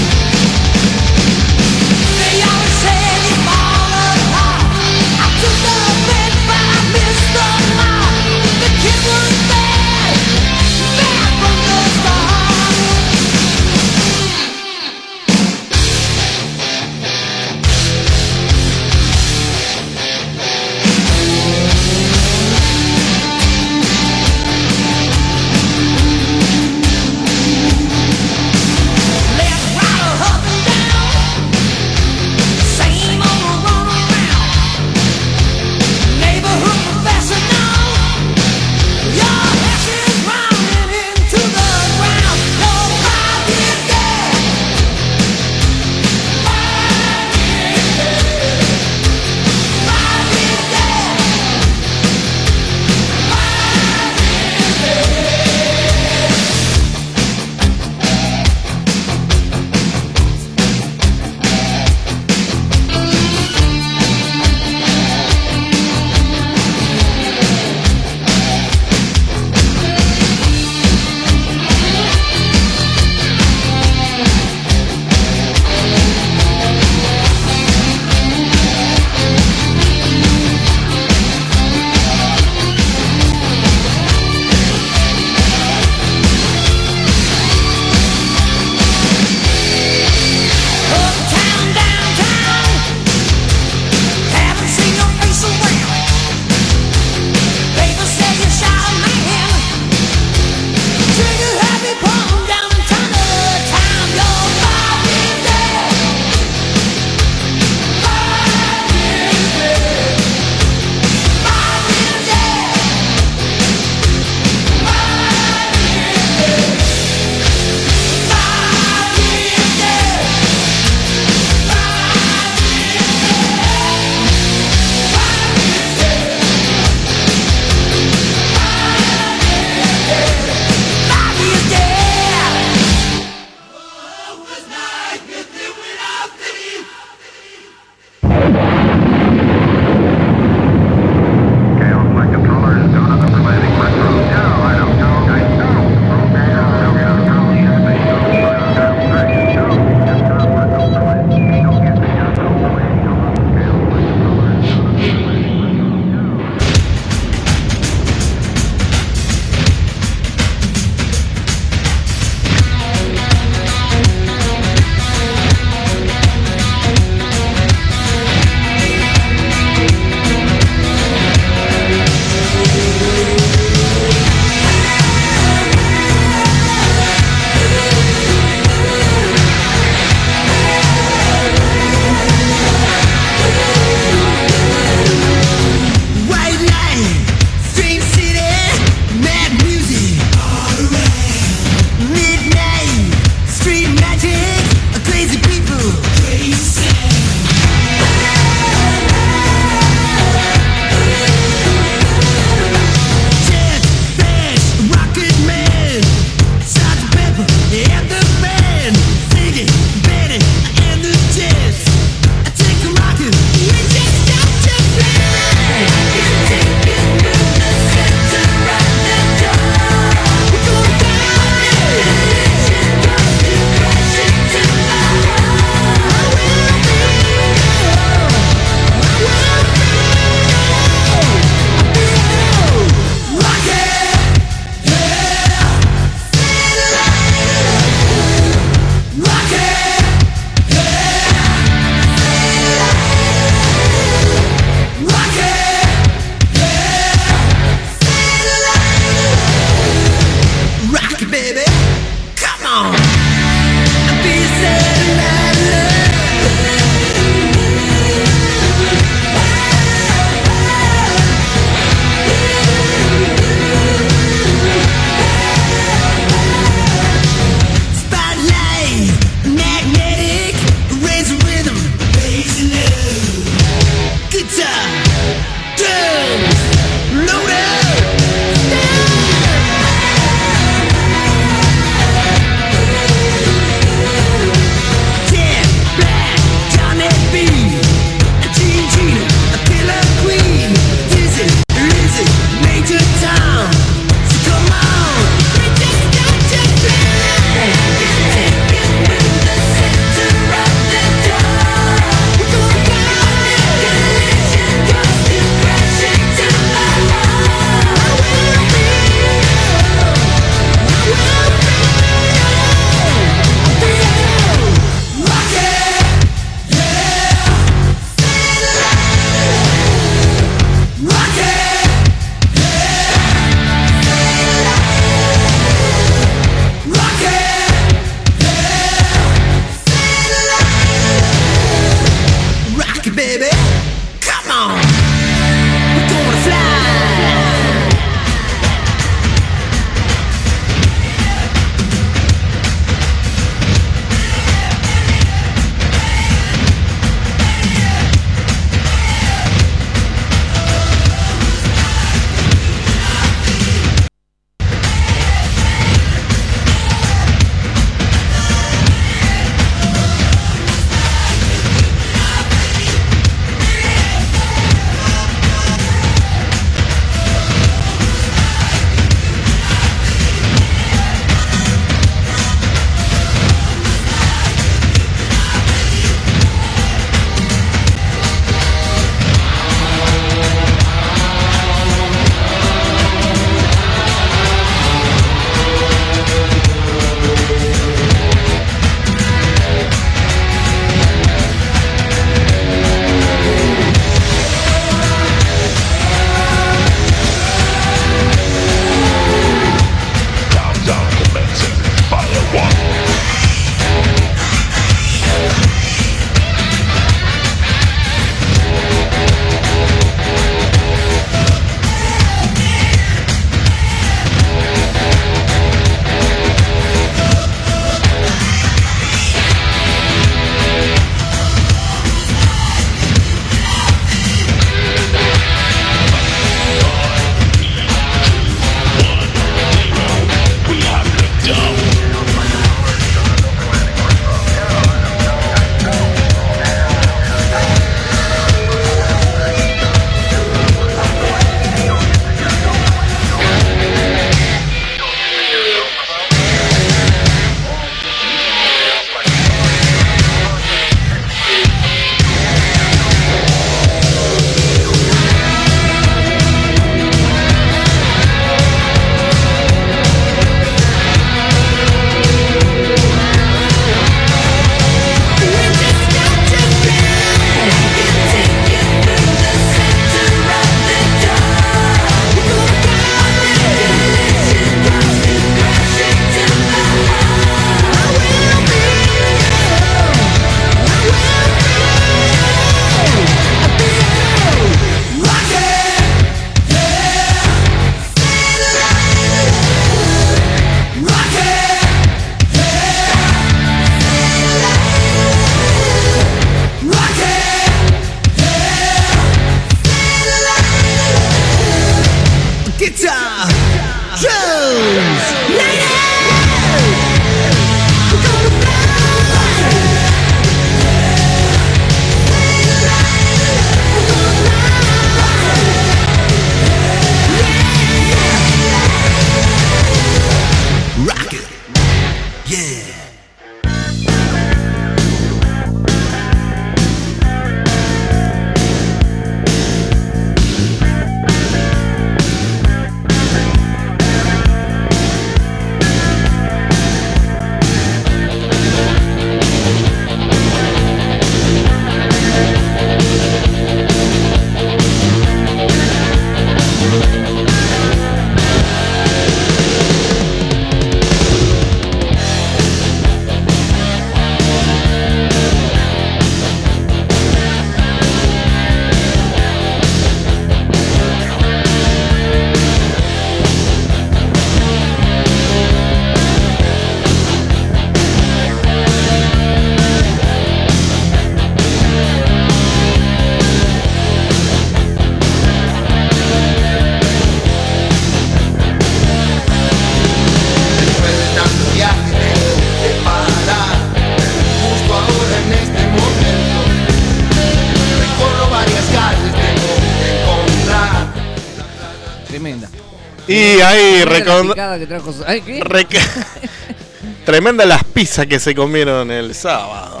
Y ahí, Mira la recon... picada que trajo su- Ay, ¿qué? Rec- Tremenda las pizzas que se comieron el sábado.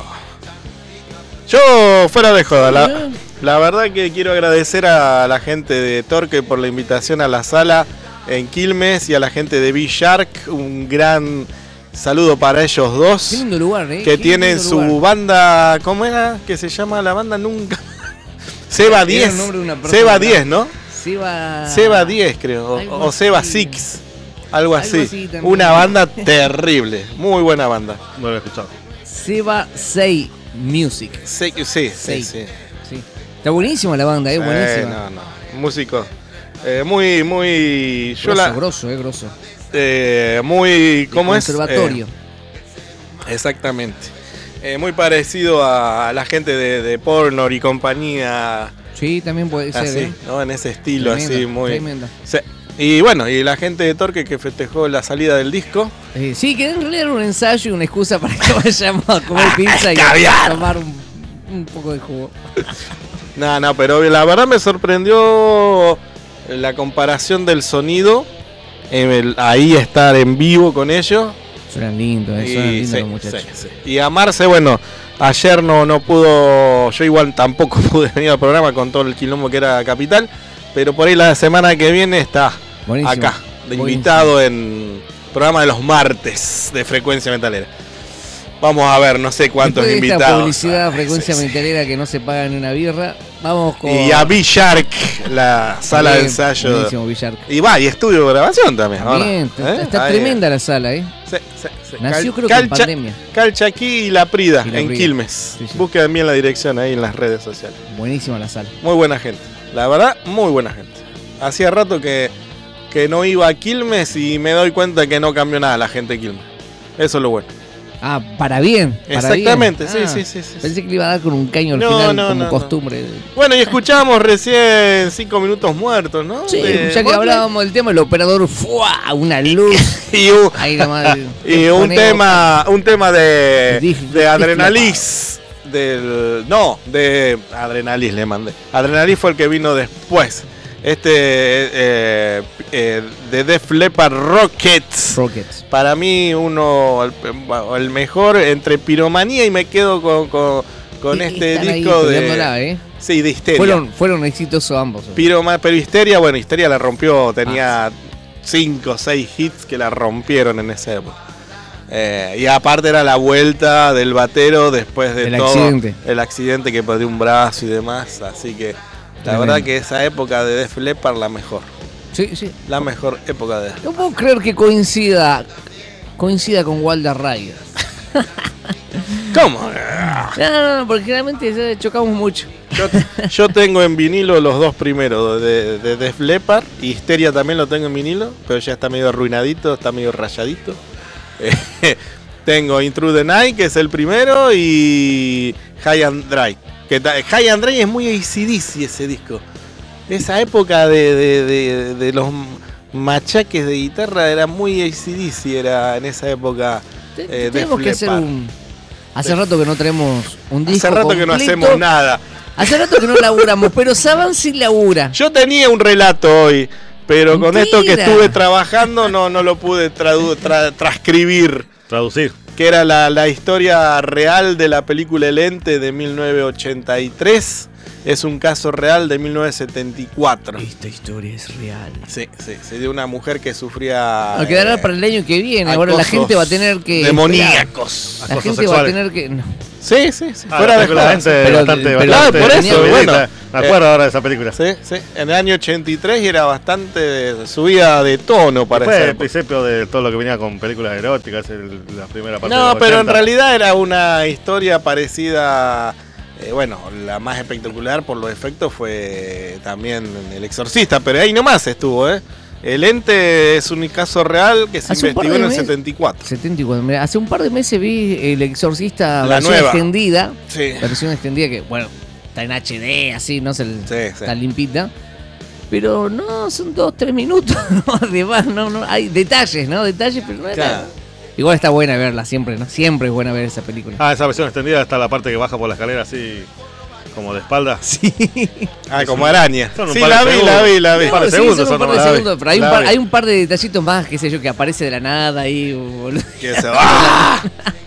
Yo, fuera de joda, la, la verdad que quiero agradecer a la gente de Torque por la invitación a la sala en Quilmes y a la gente de B-Shark. Un gran saludo para ellos Qué dos. lindo lugar, ¿eh? Que Qué tienen lindo su lugar. banda, ¿cómo era? Que se llama la banda nunca. Seba Era el diez. nombre de una persona, Seba ¿verdad? diez, ¿no? Seba... Seba diez, creo. Algo O, o Seba así. Six. Algo Algo así. así también. Una banda terrible. Muy buena banda. No lo he escuchado. Seba Sei Music. Sí, sí, sí. Sei. sí. Sí. Está buenísima la banda, es Eh, buenísima. no, no. Músico. Eh, muy, muy. Yo grosso, la. grosso, eh, grosso. eh, muy. ¿Cómo De es? conservatorio. Eh, exactamente. Eh, muy parecido a la gente de, de Pornor y compañía. Sí, también puede ser, Así, ¿eh? ¿no? En ese estilo, Tremenda, así, muy. tremenda. Sí. Y bueno, y la gente de Torque que festejó la salida del disco. Eh, sí, que en realidad era un ensayo y una excusa para que vayamos a comer pizza y caviar. a tomar un, un poco de jugo. No, no, pero la verdad me sorprendió la comparación del sonido. El, ahí estar en vivo con ellos. Suenan lindos, eh, suenan Y, lindos sí, los muchachos. sí, sí. Y a Marce, bueno, ayer no, no pudo, yo igual tampoco pude venir al programa con todo el quilombo que era Capital, pero por ahí la semana que viene está Buenísimo. acá, de Buenísimo. invitado en programa de los martes de Frecuencia Metalera. Vamos a ver, no sé cuántos Después de esta invitados. publicidad, frecuencia Sí, sí. metalera que no se paga ni una birra, vamos con... Y a B-Shark, la sala de Bien, ensayo. Buenísimo, Villarca. Y va, y estudio de grabación también. ahora. Bien, está, ¿Eh? está Ahí. tremenda la sala, ¿eh? Sí, sí, sí. Nació Cal- creo que en Calcha- pandemia. Calchaquí y La Prida, Y La en Prida. Quilmes. Sí, sí. Busquen bien la dirección ahí en las redes sociales. Buenísima la sala. Muy buena gente. La verdad, muy buena gente. Hacía rato que, que no iba a Quilmes y me doy cuenta que no cambió nada la gente de Quilmes. Eso es lo bueno. Ah, para bien. Para Exactamente, bien. sí, Ah, sí, sí, sí. Pensé que le iba a dar con un caño al No, final, no, como no, costumbre. Bueno, y escuchábamos recién Cinco Minutos Muertos, ¿no? Sí, De ya que Motley. hablábamos del tema, el operador, ¡fua! Una luz. Y un, Ahí nomás. y un ponemos- tema, un tema de, Dif- de Adrenalis. Del, no, de Adrenalis le mandé. Adrenalis fue el que vino después. Este eh, eh, de Def Leppard Rockets. Rockets. Para mí uno el, el mejor entre Piromanía y me quedo con, con, con Y- este están ahí disco de peleándola, ¿eh? sí, de Histeria. Fueron, fueron exitosos ambos. ¿eh? Piroma- pero Histeria, bueno, Histeria la rompió, tenía Ah, cinco o seis hits que la rompieron en esa época. Eh, y aparte era la vuelta del batero después de El todo accidente. el accidente que perdió un brazo y demás, así que la Tremendo. verdad que esa época de Def Leppard la mejor, Sí, sí. la mejor época de No puedo creer que coincida coincida con Walter Ryder. ¿Cómo? No, no, no, porque generalmente ya chocamos mucho. Yo, yo tengo en vinilo los dos primeros de, de Def Leppard y Histeria también lo tengo en vinilo, pero ya está medio arruinadito, está medio rayadito. Eh, tengo Intrude the Night, que es el primero, y High and Dry. Que ta- High and Dry es muy A C D C ese disco. Esa época de, de- de- de los machaques de guitarra era muy A C D C, era en esa época. Te- eh, Tenemos Def que hacer Leppard. un. Hace rato que no tenemos un disco. Hace rato que no completo. hacemos nada. Hace rato que no laburamos, pero Saban sí labura. Yo tenía un relato hoy, pero con esto que Mentira. estuve trabajando no, no lo pude tradu- tra- transcribir. Traducir. Que era la, la historia real de la película El Ente de mil novecientos ochenta y tres. Es un caso real de mil novecientos setenta y cuatro. Esta historia es real. Sí, sí, sí, de una mujer que sufría. Nos quedará eh, para el año que viene. Ahora la acosos gente va a tener que. demoníacos. La Acosos gente va a sexuales. tener que. No. Sí, sí, sí. Ah, fuera la de película joda. gente Pero- bastante, pero- bastante por eso, subidita. bueno, Me acuerdo ahora de esa película. Sí, sí. En el año ochenta y tres y era bastante subida de tono para Fue esa el época. principio de todo lo que venía con películas eróticas, el- la primera parte de No, los pero en ochenta. realidad era una historia parecida. eh, bueno, la más espectacular por los efectos fue también El Exorcista, pero ahí nomás estuvo, ¿eh? El Ente es un caso real que se Hace un par investigó de en el meses- setenta y cuatro. setenta y cuatro. Mira, hace un par de meses vi El Exorcista La versión nueva. extendida. Sí. Versión extendida que, bueno, está en H D, así, no sé, Sí, sí. está limpita. Pero no, son dos, tres minutos. No, además, no, no, hay detalles, ¿no? Detalles, pero no es Claro. nada. Igual está buena verla, siempre, ¿no? Siempre es buena ver esa película. Ah, esa versión extendida está la parte que baja por la escalera así. Como de espalda. Sí. Ah, como araña. Son un Sí, par de la vi, segundos. la vi, la vi. Un par de Sí, segundos, son un son par de nomás. segundos, pero hay un, La par, vi. hay un par de detallitos más, qué sé yo, que aparece de la nada ahí, boludo. Que se va.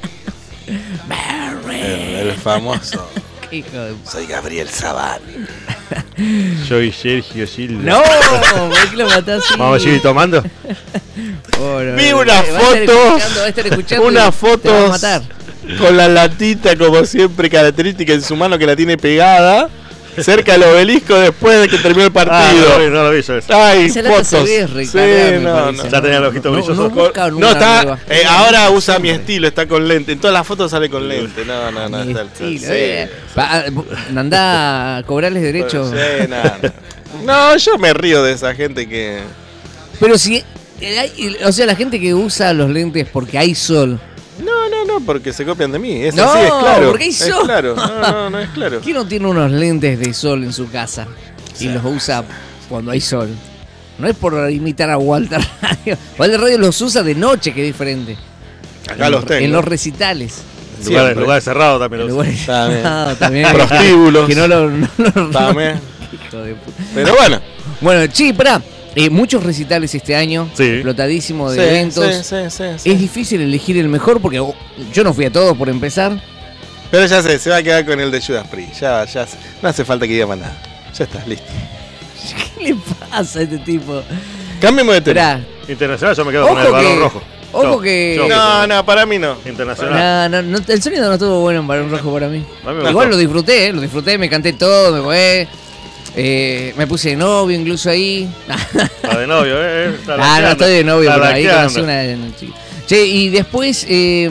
El, el famoso. Qué hijo de... Soy Gabriel Sabani. Soy Sergio Silva. ¡No! ¿Por qué lo matás así? Vamos a seguir tomando. Oh, no, Vi no, una va a estar foto, escuchando, va a estar escuchando Una y te va a foto matar. con la latita, como siempre, característica en su mano que la tiene pegada cerca del obelisco después de que terminó el Ah, partido. no, lo vi, no lo vi yo eso. Ay, Esa lata se fotos. ve Sí, recargada, me no, parece. no. Ya tenía el ojito No, brilloso. no busca No, una está. nueva. eh, ahora usa mi estilo, está con lente. En todas las fotos sale con lente. No, no, no. Mi Está, estilo, sí. eh. Va, andá a cobrarles derechos. Sí, no, no. No, yo me río de esa gente que. Pero si. eh, hay- o sea, la gente que usa los lentes porque hay sol. No, no, no, porque se copian de mí. Es No, así, es claro. porque hay es sol. claro. No, no, no es claro. ¿Quién no tiene unos lentes de sol en su casa y los usa cuando hay sol? No es por imitar a Walter Radio. Walter Radio los usa de noche, que es diferente. Acá en, los tengo. En los recitales. Lugares, Siempre. lugares cerrados también. En lo lugares También. cerrados también. Prostíbulos. Que no lo. No lo- También. Hijo de puta. Pero bueno. Bueno, sí, pará. Eh, muchos recitales este año. Sí. Explotadísimo de Sí, eventos. sí, sí, sí, sí. Es difícil elegir el mejor porque oh, yo no fui a todos por empezar. Pero ya sé, se va a quedar con el de Judas Priest. Ya, ya. sé. No hace falta que diga más nada. Ya está, listo. ¿Qué le pasa a este tipo? Cambiemos de tema. Esperá. Internacional, yo me quedo Ojo con el balón que- rojo. ojo Yo, que- yo, No, no, para mí no. Internacional. No, no, no, el sonido no estuvo bueno en Balón Rojo para mí. A mí me Igual gustó. lo disfruté, eh, lo disfruté, me canté todo, me fue. Eh, me puse de novio incluso ahí. Está de novio, ¿eh? Está Ah, no laqueando. estoy de novio, Está pero ahí laqueando. conocí una chica. Che, y después eh,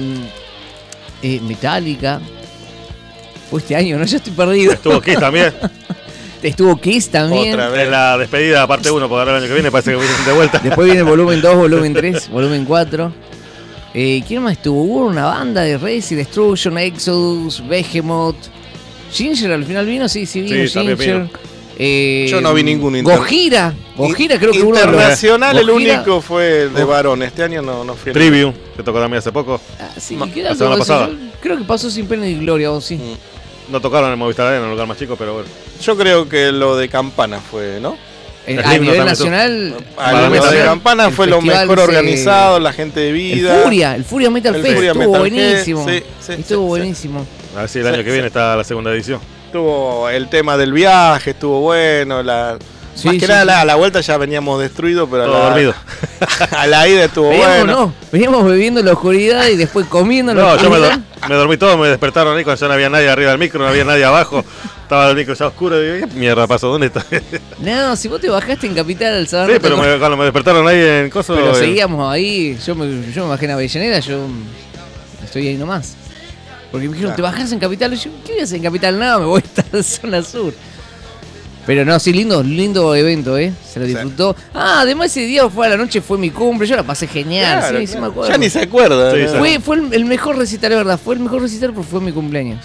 eh, Metallica. Fue este año, ¿no? Yo estoy perdido. Estuvo Kiss también. Estuvo Kiss también. Otra vez. En la despedida, parte uno, porque ahora el año que viene parece que vienen de vuelta. Después viene volumen dos, volumen tres, volumen cuatro. Eh, ¿Quién más estuvo? Hubo una banda de Race y Destruction, Exodus, Behemoth. Ginger al final vino, sí, sí vino Sí, también Ginger. vino. Eh, Yo no vi ningún inter- Gojira. Gojira creo que uno de los... Internacional, el Gojira- único fue el de varón. Este año no, no fui. Trivium, que tocó también hace poco. Ah, sí, Ma- ¿qué era la todo semana eso? pasada. Yo creo que pasó sin pena ni gloria, o sí. Mm. No tocaron en el Movistar Arena, en un lugar más chico, pero bueno. Yo creo que lo de Campana fue, ¿no? Eh, El a himno nivel también nacional... A Para lo mí de también. Campana el fue lo festival mejor ese- organizado, la gente de El vida. Furia, el Furia Metal El Fest Furia estuvo Metal Fest, buenísimo. sí, sí, estuvo sí, buenísimo. A ver si el Sí, año que sí. viene está la segunda edición. Tuvo el tema del viaje, estuvo bueno. La, Sí, más que sí, nada, sí. la- a la vuelta ya veníamos destruidos, pero a Todo la, dormido. a la ida estuvo Veníamos, bueno. no, veníamos bebiendo en la oscuridad y después comiendo en la No, yo me, oscuridad. dor- me dormí todo, me despertaron ahí cuando ya no había nadie arriba del micro, no había nadie abajo. Estaba el micro ya oscuro y digo, ¿qué mierda pasó? ¿Dónde está? Sí, No, si vos te bajaste en Capital al sábado. pero me- cuando me despertaron ahí en Coso. Pero eh, seguíamos ahí. Yo me, yo me bajé en Avellaneda, yo estoy ahí nomás. Porque me dijeron, Claro. ¿te bajás en Capital? Y yo, ¿qué voy a hacer en Capital? Nada, me voy a estar en zona sur. Pero no, sí, lindo, lindo evento, ¿eh? Se lo Sí. disfrutó. Ah, además ese día fue a la noche, fue mi cumple, yo la pasé genial, Claro, sí, sí claro. me acuerdo. Ya ni se acuerda. Sí, ¿no? sí. Fue, fue el, el mejor recital, de verdad, fue el mejor recital porque fue mi cumpleaños.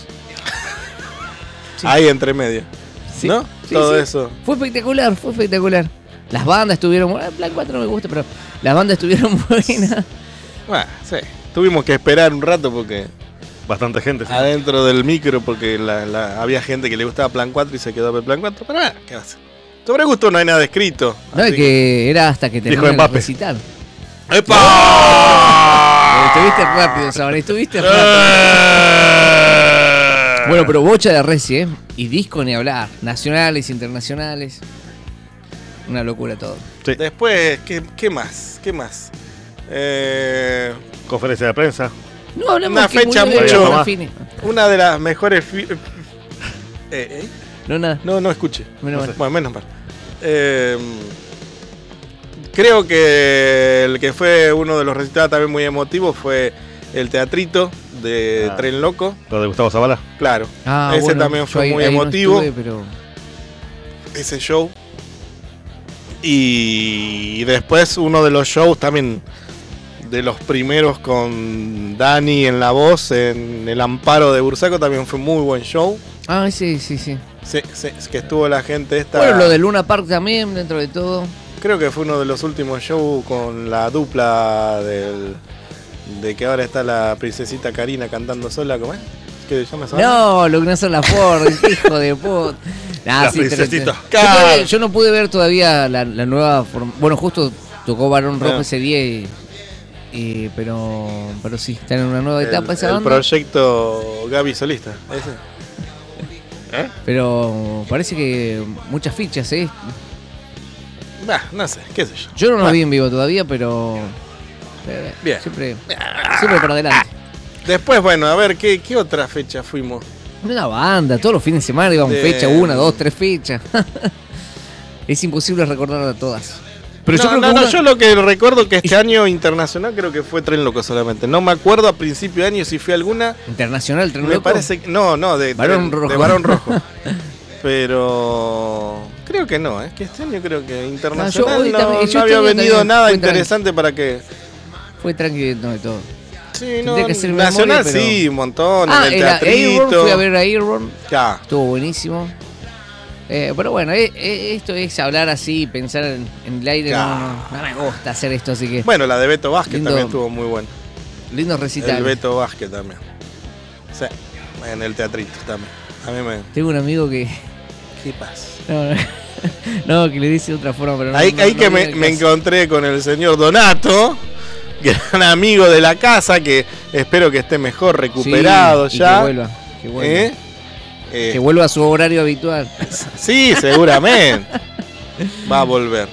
Sí. Ahí entre medio. Sí. ¿No? Sí, Todo sí. eso. Fue espectacular, fue espectacular. Las bandas estuvieron buenas. Black cuatro no me gusta, pero las bandas estuvieron buenas. Bueno, sí. Tuvimos que esperar un rato porque Bastante gente. sí. adentro del micro, porque la- la- había gente que le gustaba Plan cuatro y se quedó por Plan cuatro. Pero bueno, ¿qué va a hacer? Sobre gusto no hay nada escrito. No, así es que era hasta que Dijo terminó el Mbappé. recital. que- ¡Epa! Estuviste rápido, Saban, estuviste rápido. Bueno, pero bocha de Reci, ¿eh? Y disco ni hablar. Nacionales, internacionales. Una locura todo. Sí. Después, ¿qué, qué más? ¿Qué más? Eh, Conferencia de prensa. No hablamos Una que fecha murió de mucho- Rafa Fini. una de las mejores... fi- eh, eh, No, nada. no, no escuché. Menos No mal. sé. Bueno, menos mal. Eh, creo que el que fue uno de los recitales también muy emotivos fue el teatrito de Ah. Tren Loco. Lo de Gustavo Zavala. Claro, Ah, ese bueno, también yo fue ahí- muy ahí no emotivo. estuve, pero... Ese show. Y después uno de los shows también de los primeros con Dani en la voz, en el Amparo de Bursaco, también fue muy buen show. Ah, sí, sí, sí. Sí, sí, es que estuvo la gente esta. Bueno, lo de Luna Park también, dentro de todo. Creo que fue uno de los últimos shows con la dupla del, de que ahora está la princesita Karina cantando sola, ¿cómo es? que llama esa banda? No, lo que no son las Ford, hijo de puta. Nah, Las sí, pero- princesitas. yo, pude- yo no pude ver todavía la, la nueva forma. Bueno, justo tocó Barón Rojo Ah. ese día, y, y- pero, pero sí, está en una nueva El, etapa esa el banda. proyecto Gaby Solista. Ese. ¿Eh? Pero parece que muchas fichas, ¿eh? Bah, no sé, qué sé yo. Yo no lo Bueno. vi en vivo todavía, pero. eh, Bien. Siempre, siempre para adelante. Después, bueno, a ver, ¿qué, qué otra fecha fuimos? Una banda, todos los fines de semana íbamos De- fecha, una, dos, tres fechas. Es imposible recordar a todas. Pero no, yo creo no, que no, una- yo lo que recuerdo que este año internacional creo que fue Tren Loco solamente. No me acuerdo a principio de año si fui a alguna. Internacional, Tren Me Loco. parece que. No, no, de Barón Tren- Rojo. de Barón Rojo. Pero. Creo que no, es que este año creo que internacional hoy no, también- yo no este había año venido también nada fui interesante para que. Fue tranquilo no, de todo. Sí, Tendría no, que hacer nacional memoria, pero- sí, un montón, Ah, en el era Airborne, teatrito. fui a ver a Airborne. Ya. Estuvo buenísimo. Eh, pero bueno, eh, eh, esto es hablar así, pensar en, en el aire. No, no, no me gusta hacer esto, así que. Bueno, la de Beto Vázquez Lindo. también estuvo muy buena. Lindos recitales. El Beto Vázquez también. Sí, en el teatrito también. A mí me. Tengo un amigo que. ¿Qué pasa? No, no, no, que le dice de otra forma, pero no. Ahí, no- ahí no que viene me, el me caso. encontré con el señor Donato, que era un amigo de la casa, que espero que esté mejor, recuperado Sí, y ya. Que vuelva, que vuelva. ¿Eh? Eh, Que vuelva a su horario habitual. Sí, seguramente. Va a volver.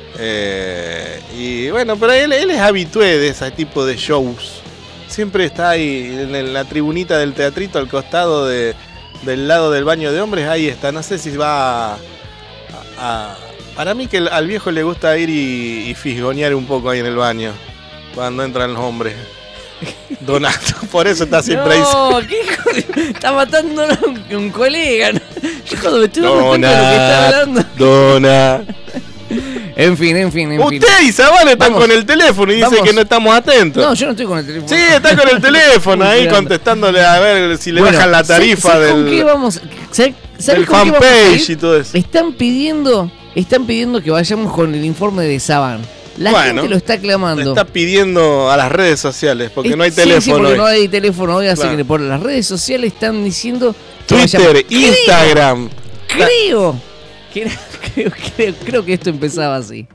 Eh, y bueno, pero él, él es habitué de ese tipo de shows. Siempre está ahí en la tribunita del teatrito al costado de, del lado del baño de hombres. Ahí está. No sé si va a... a- para mí que al viejo le gusta ir y, y fisgonear un poco ahí en el baño. Cuando entran los hombres. Donato, por eso está siempre ahí. No, ¿qué hijo de- está matando a un, un colega. ¿no? Yo cuando me estoy dando cuenta de lo que está hablando. Dona. En fin, en fin, en fin. Usted y Zabal están Vamos. con el teléfono y dice Vamos. que no estamos atentos. No, yo no estoy con el teléfono. Sí, está con el teléfono ahí Cuidando. contestándole a ver si le Bueno, bajan la ¿sabes- tarifa sabes ¿Con qué del, vamos? ¿Sabes, sabes del con qué vamos a fanpage ir? y todo eso. Están pidiendo, están pidiendo que vayamos con el informe de Saban. La Bueno, gente lo está clamando. Está pidiendo a las redes sociales porque Es- no hay sí, sí, teléfono porque hoy. no hay teléfono hoy, así Claro. que por las redes sociales están diciendo que Twitter, vayamos. Instagram. Creo, que era- creo, creo, creo que esto empezaba así.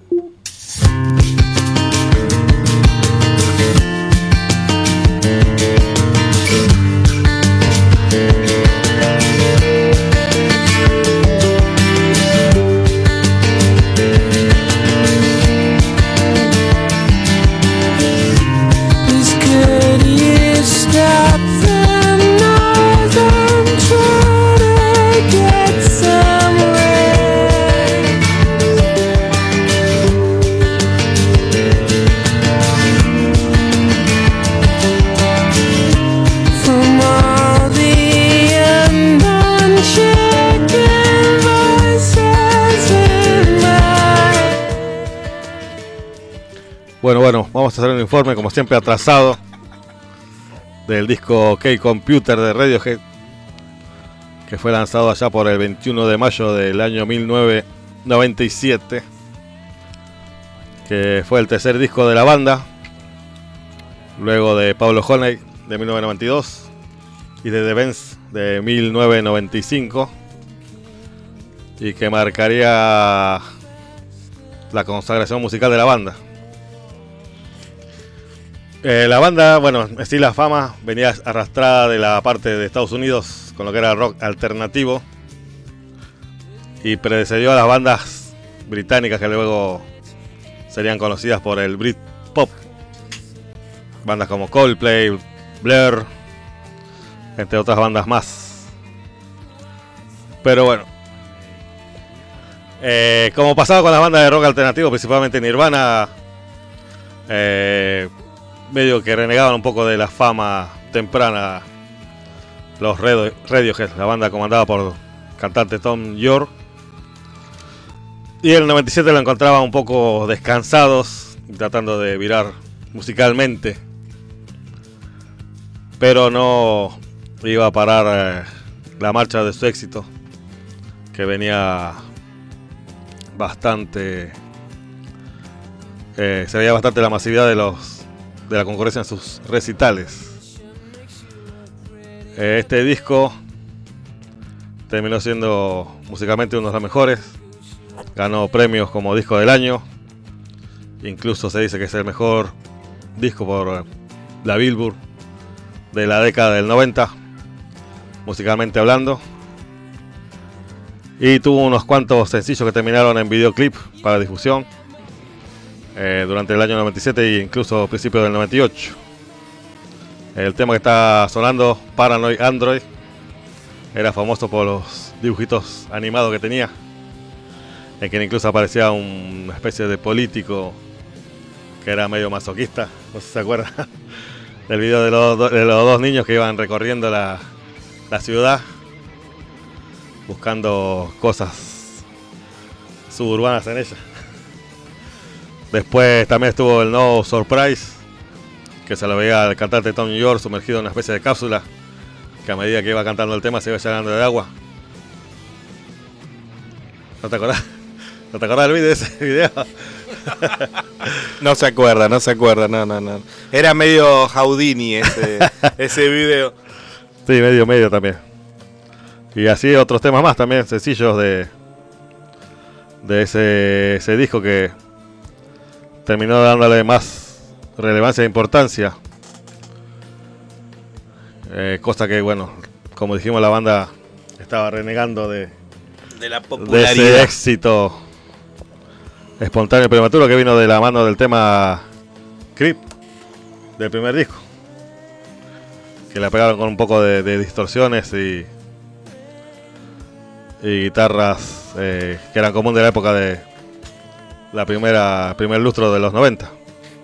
Please could you stop the noise? I'm trying to get somewhere. From all the unknown chicken voices in my Bueno, bueno, vamos a hacer un informe, como siempre, atrasado del disco K-Computer de Radiohead, que fue lanzado allá por el veintiuno de mayo del año mil novecientos noventa y siete, que fue el tercer disco de la banda, luego de Pablo Honey de mil novecientos noventa y dos y de The Bends de mil novecientos noventa y cinco, y que marcaría la consagración musical de la banda. Eh, la banda, bueno, estilo la fama, venía arrastrada de la parte de Estados Unidos con lo que era rock alternativo y predecedió a las bandas británicas que luego serían conocidas por el Britpop. Bandas como Coldplay, Blur, entre otras bandas más. Pero bueno, eh, como pasaba con las bandas de rock alternativo, principalmente Nirvana, eh, medio que renegaban un poco de la fama temprana los Red- Radiohead, la banda comandada por el cantante Tom York. Y en el noventa y siete lo encontraba un poco descansados, tratando de virar musicalmente, pero no iba a parar eh, la marcha de su éxito, que venía bastante, eh, se veía bastante la masividad de los de la concurrencia en sus recitales. Eh, este disco terminó siendo musicalmente uno de los mejores. Ganó premios como disco del año. Incluso se dice que es el mejor disco por la Billboard de la década del noventa, musicalmente hablando. Y tuvo unos cuantos sencillos que terminaron en videoclip para difusión eh, durante el año noventa y siete e incluso principios del noventa y ocho. El tema que está sonando, Paranoid Android, era famoso por los dibujitos animados que tenía, en que incluso aparecía una especie de político que era medio masoquista, no sé si se acuerdan del video de los, do- de los dos niños que iban recorriendo la, la ciudad buscando cosas suburbanas en ella. Después también estuvo el No Surprise, que se lo veía al cantante Tom York sumergido en una especie de cápsula, que a medida que iba cantando el tema se iba llenando de agua. ¿No te acordás? ¿No te acordás del video, ese video? No se acuerda, no se acuerda, no, no, no. Era medio Houdini ese, ese video. Sí, medio, medio también. Y así otros temas más también, sencillos de, de ese, ese disco que terminó dándole más relevancia e importancia. Eh, cosa que, bueno, como dijimos, la banda estaba renegando de, De la de popularidad. ese éxito espontáneo y prematuro que vino de la mano del tema Creep del primer disco, que la pegaron con un poco de, de distorsiones y, y guitarras eh, que eran común de la época de la primera primer lustro de los noventa.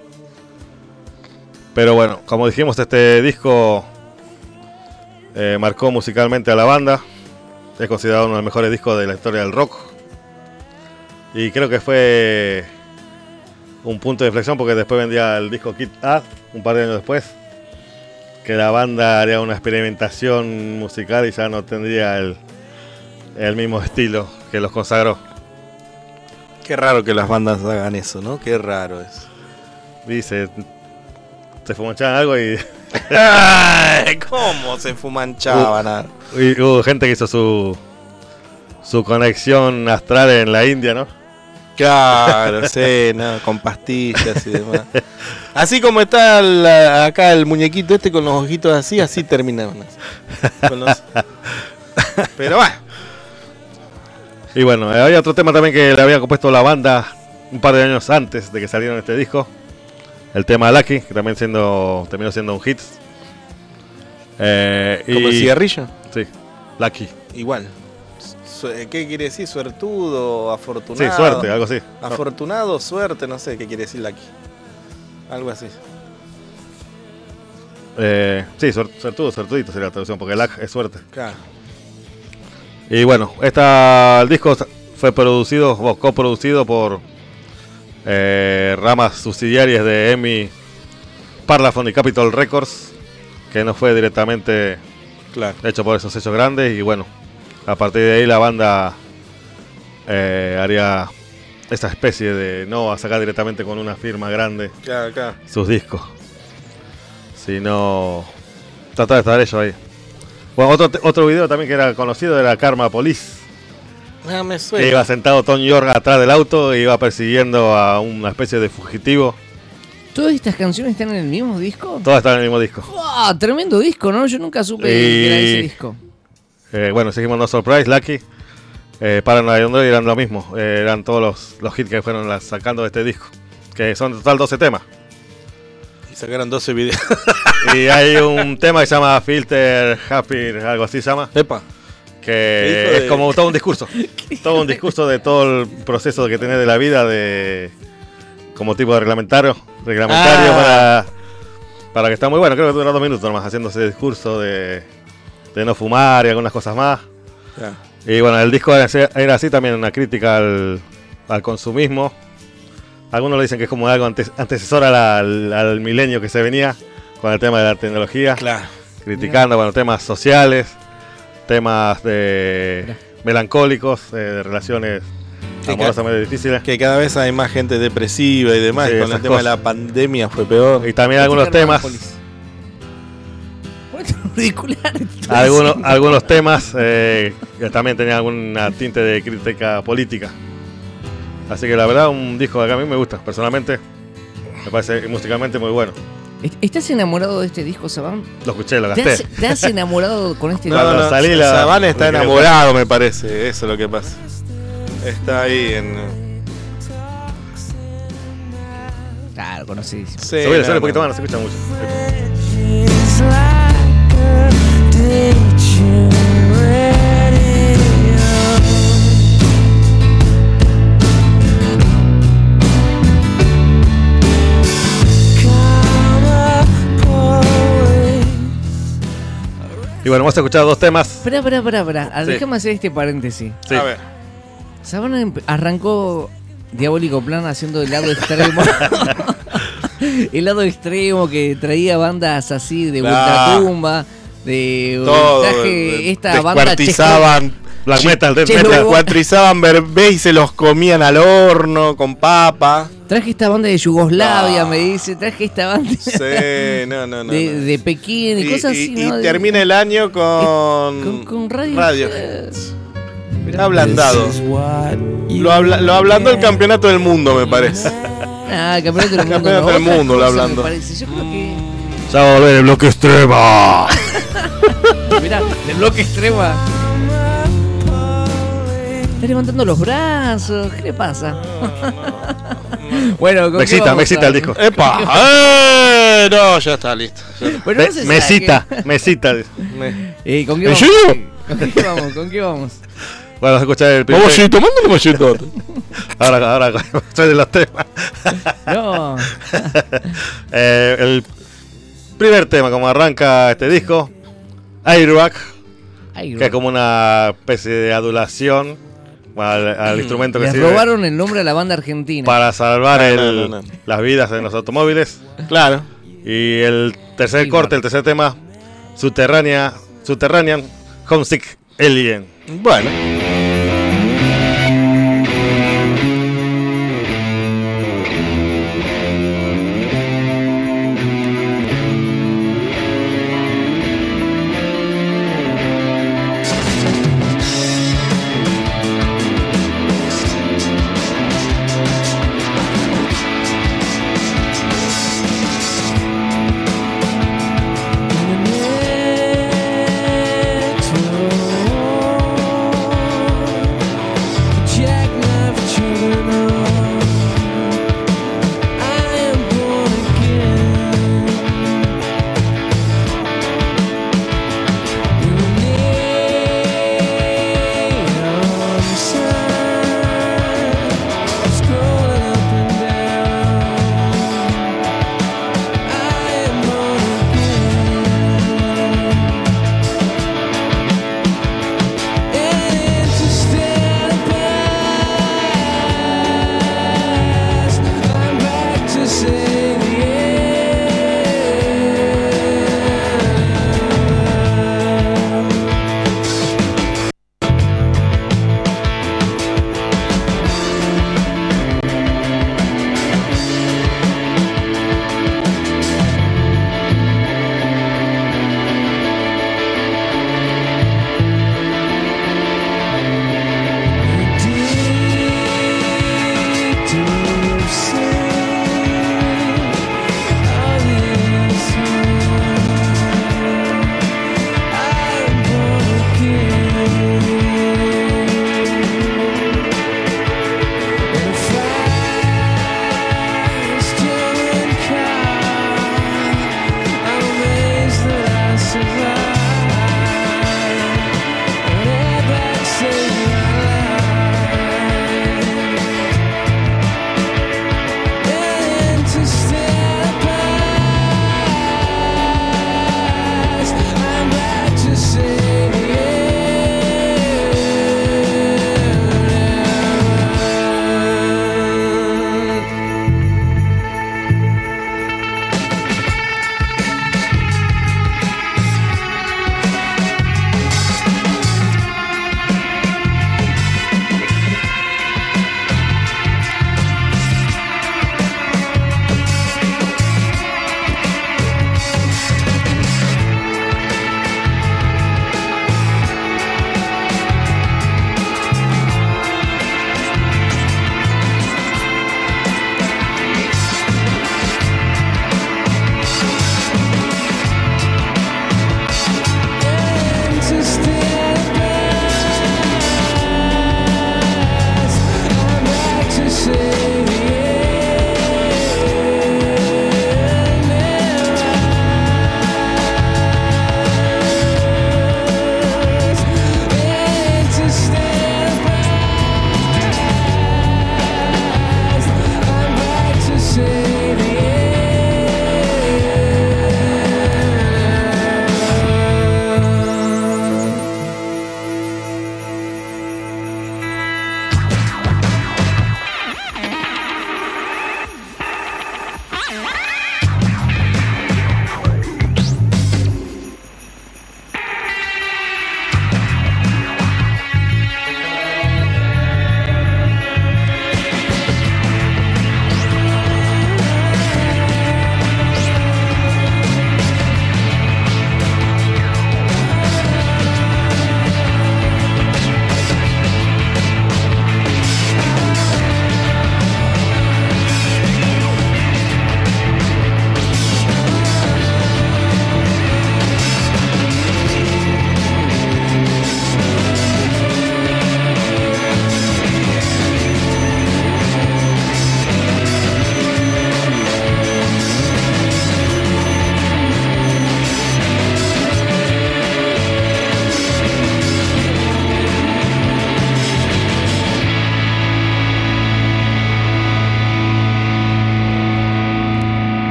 Pero bueno, como dijimos, este disco eh, marcó musicalmente a la banda. Es considerado uno de los mejores discos de la historia del rock. Y creo que fue un punto de inflexión, porque después vendría el disco Kid A, un par de años después, que la banda haría una experimentación musical y ya no tendría el, el mismo estilo que los consagró. Qué raro que las bandas hagan eso, ¿no? Qué raro es. Dice, se fumachaban algo y, Ay, ¿cómo se fumanchaban? ah? y hubo gente que hizo su, su conexión astral en la India, ¿no? Claro, sí, no, con pastillas y demás. Así como está el, acá el muñequito este con los ojitos así, así terminaban. Así. Con los- Pero bueno. Y bueno, eh, había otro tema también que le había compuesto la banda un par de años antes de que salieron este disco. El tema Lucky, que también siendo, terminó siendo un hit. Eh, ¿Como el y- cigarrillo? Sí, Lucky. Igual. Su- ¿Qué quiere decir? ¿Suertudo? ¿Afortunado? Sí, suerte, algo así. No, Afortunado, suerte, no sé qué quiere decir aquí. Algo así. eh, sí, suer- suertudo, suertudito sería la traducción, porque Luck es suerte. Claro. Y bueno, esta, el disco fue producido, o coproducido por eh, ramas subsidiarias de EMI, Parlophone y Capitol Records, que no fue directamente Claro. hecho por esos sellos grandes. Y bueno, a partir de ahí la banda eh, haría esa especie de no a sacar directamente con una firma grande Claro, claro. sus discos, sino tratar de estar ellos ahí. Bueno, otro, te- otro video también que era conocido era Karma Police, Ah, me que suena. iba sentado Tom York atrás del auto e iba persiguiendo a una especie de fugitivo. ¿Todas estas canciones están en el mismo disco? Todas están en el mismo disco. ¡Ah! Tremendo disco, ¿no? Yo nunca supe Y- que era ese disco. Eh, bueno, seguimos No Surprise, Lucky, eh, Paranoid Android eran lo mismo. Eh, eran todos los, los hits que fueron la- sacando de este disco, que son en total doce temas. Y sacaron doce videos. Y hay un tema que se llama Filter Happy, algo así se llama, Epa. que Hijo de- es como todo un discurso. Todo un discurso de todo el proceso que tenés de la vida, de como tipo de reglamentario, reglamentario Ah. para, para que está muy bueno. Creo que dura dos minutos nomás haciendo ese discurso de, de no fumar y algunas cosas más. Ya. Y bueno, el disco era así, era así también, una crítica al, al consumismo. Algunos le dicen que es como algo antes, antecesor a la- al, al milenio que se venía con el tema de la tecnología, Claro. criticando bueno, temas sociales, temas de melancólicos, eh, de relaciones Que amorosas medio difíciles. Que cada vez hay más gente depresiva y demás. Sí, y con el esas tema de cosas. la pandemia fue peor. Y también algunos temas, Police. Bueno, auriculares. algunos, algunos temas eh, que también tenían alguna tinte de crítica política. Así que la verdad, un disco que a mí me gusta, personalmente. Me parece musicalmente muy bueno. ¿Estás enamorado de este disco, Saban? Lo escuché, lo ¿Te gasté. has, te has enamorado con este No, disco? Cuando no, salí la- Saban está me quedé enamorado, me parece. Eso es lo que pasa. Está ahí en. Claro, conocidísimo. Sí, Subile, no, subile un poquito no. más, no se escucha mucho. It's like a ditching radio. Karma poets. Y bueno, hemos escuchado dos temas. Espera, espera, espera, espera. Ah, Sí. Déjame hacer este paréntesis. Sí. A ver. Saban empe- arrancó Diabólico Plan haciendo el lado extremo. El lado extremo que traía bandas así de Claro. ultratumba, de Todo. traje esta banda Descuartizaban. Black metal, death Che, metal. luego- Descuartizaban bebés y se los comían al horno con papa. checo- traje esta banda de Yugoslavia, Ah. me dice, traje esta banda Sí, no, no, no. de, no. de Pekín y, Y, cosas y- así, y ¿no? De- termina el año con. con, con radio. Radiohead. Ablandado. This is what you Lo, habla- lo ablandó el campeonato del mundo, me parece. Ah, campeonato del mundo. Campeonato no, del otra mundo, lo cosa, hablando. me parece. Yo creo que. Ya va a volver el bloque extrema. Mirá, de bloque extrema. Está levantando los brazos. ¿Qué le pasa? Bueno, ¿con Me qué excita, vamos me excita a- el disco. ¡Epa! ¡Eh! No, ya está listo. Ya está. Bueno, Me, no se me sabe cita, que- me cita. Me- Eh, ¿Con qué ¿En vamos? serio? ¿Con qué vamos? ¿Con qué vamos? Bueno, vamos a escuchar el primer. Vamos a ir tomando una malleta. Ahora, ahora, soy de los temas. No. Eh, el primer tema, como arranca este disco, Airbag, Ay, que es como una especie de adulación al, al instrumento que les sirve robaron el nombre a la banda argentina. para salvar No, el- no, no, no. las vidas en los automóviles. Claro. Y el tercer Airbag. corte, el tercer tema, Subterránea, Subterranean Homesick Alien. Bueno. In the metro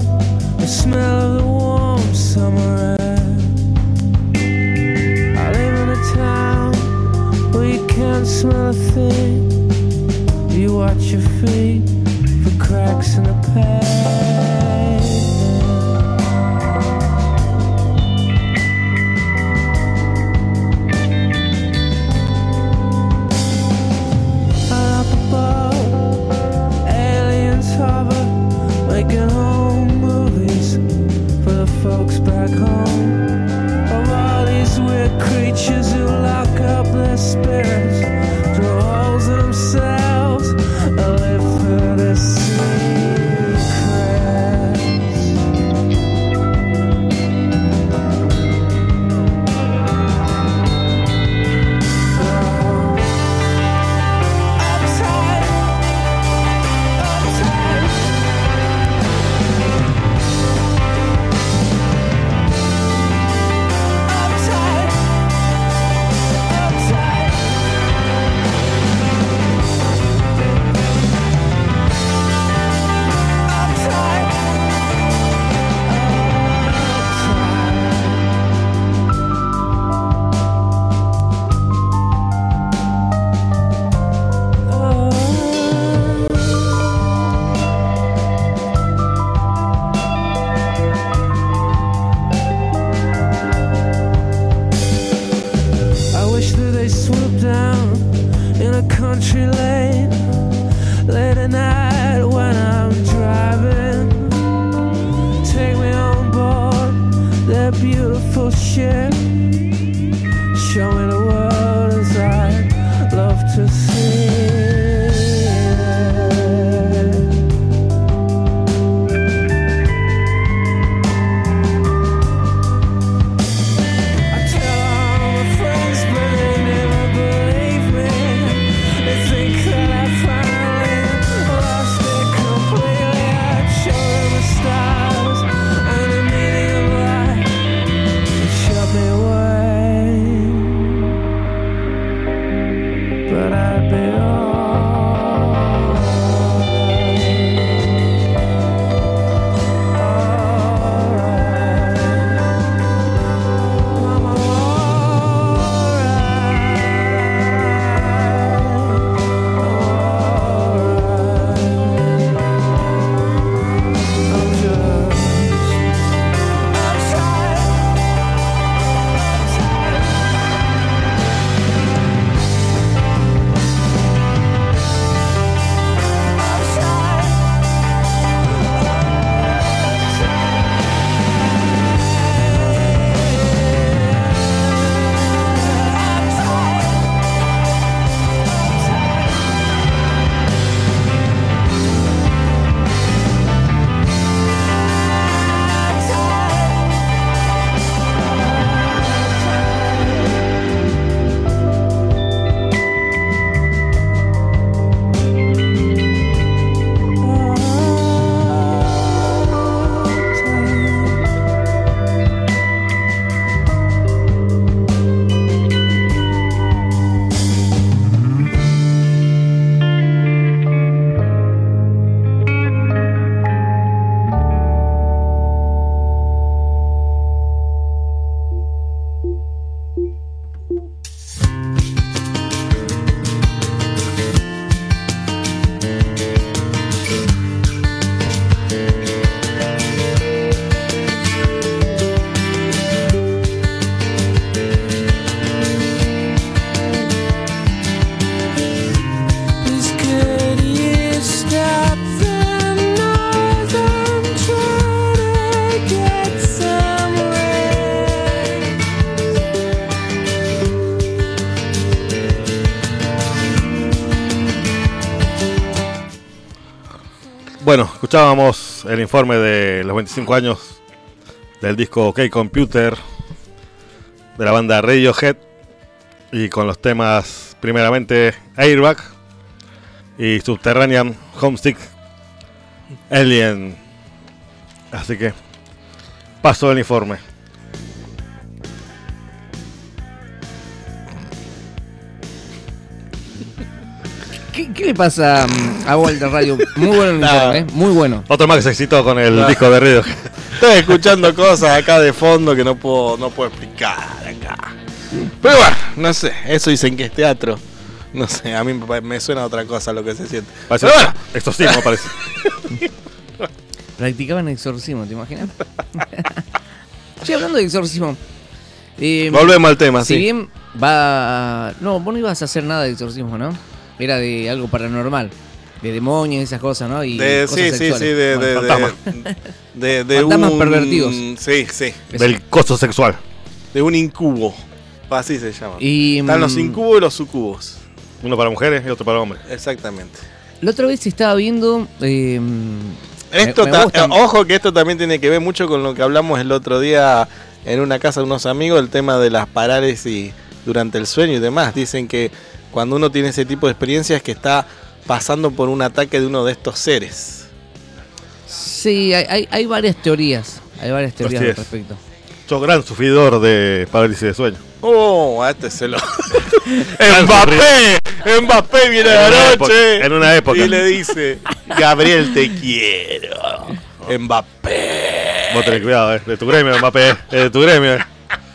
the smell of the warm summer air. I live in a town where you can't smell a thing. You watch your feet for cracks in the pavement. Up above, aliens hover, making home movies for the folks back home. Of all these weird creatures who lock up their spirits, draw holes in themselves, and live for the secrets. Uptight, uptight. Uptight, uptight. Uptight, I wish that they swoop down in a country lane late at night when I'm driving. Take me on board their beautiful ship. Show me the world as I love to see it. I tell all my friends, but they never believe me. They think that I finally lost it completely. I show them the stars and the meaning of life. They shut me away, but I'd be Please could you stop the noise? I'm trying to get somewhere. Bueno, escuchábamos el informe de los veinticinco años del disco OK Computer de la banda Radiohead, y con los temas primeramente Airbag y Subterranean Homesick Alien. Así que paso el informe. ¿Qué, qué le pasa um, a Walter Radio? Muy bueno el informe, ¿eh? Muy bueno. Otro más que se excitó con el No. disco de Río. Estoy escuchando cosas acá de fondo que no puedo, no puedo explicar acá. Pero bueno, no sé, eso dicen que es teatro. No sé, a mí me me suena a otra cosa lo que se siente. Parece Pero bueno, exorcismo, parece. Practicaban exorcismo, ¿te imaginas? Estoy hablando de exorcismo. Eh, volvemos al tema, si sí. bien va... No, vos no ibas a hacer nada de exorcismo, ¿no? Era de algo paranormal. De demonios y esas cosas, ¿no? Y De, cosas sí, sí, sexuales. sí, de, Bueno, de, fantasma. de, de, de Fantasmas un... pervertidos. Sí, sí, eso. Del costo sexual. de un incubo. Así se llama. Y, Están los mm, incubos y los sucubos. Uno para mujeres y otro para hombres. Exactamente. La otra vez estaba viendo... Eh, Esto me- me ta- gusta- eh, ojo que esto también tiene que ver mucho con lo que hablamos el otro día en una casa de unos amigos, el tema de las parálisis durante el sueño y demás. Dicen que cuando uno tiene ese tipo de experiencias que está pasando por un ataque de uno de estos seres. Sí, hay, hay, hay varias teorías. Hay varias teorías Así al es. respecto. Yo gran sufridor de parálisis de sueño. Oh, a este se lo... ¡Mbappé! ¡Mbappé viene En de una la época- noche! en una época. Y le dice, Gabriel, te quiero. Mbappé. Vos tenés cuidado, eh. De tu gremio, Mbappé. eh. De tu gremio, eh.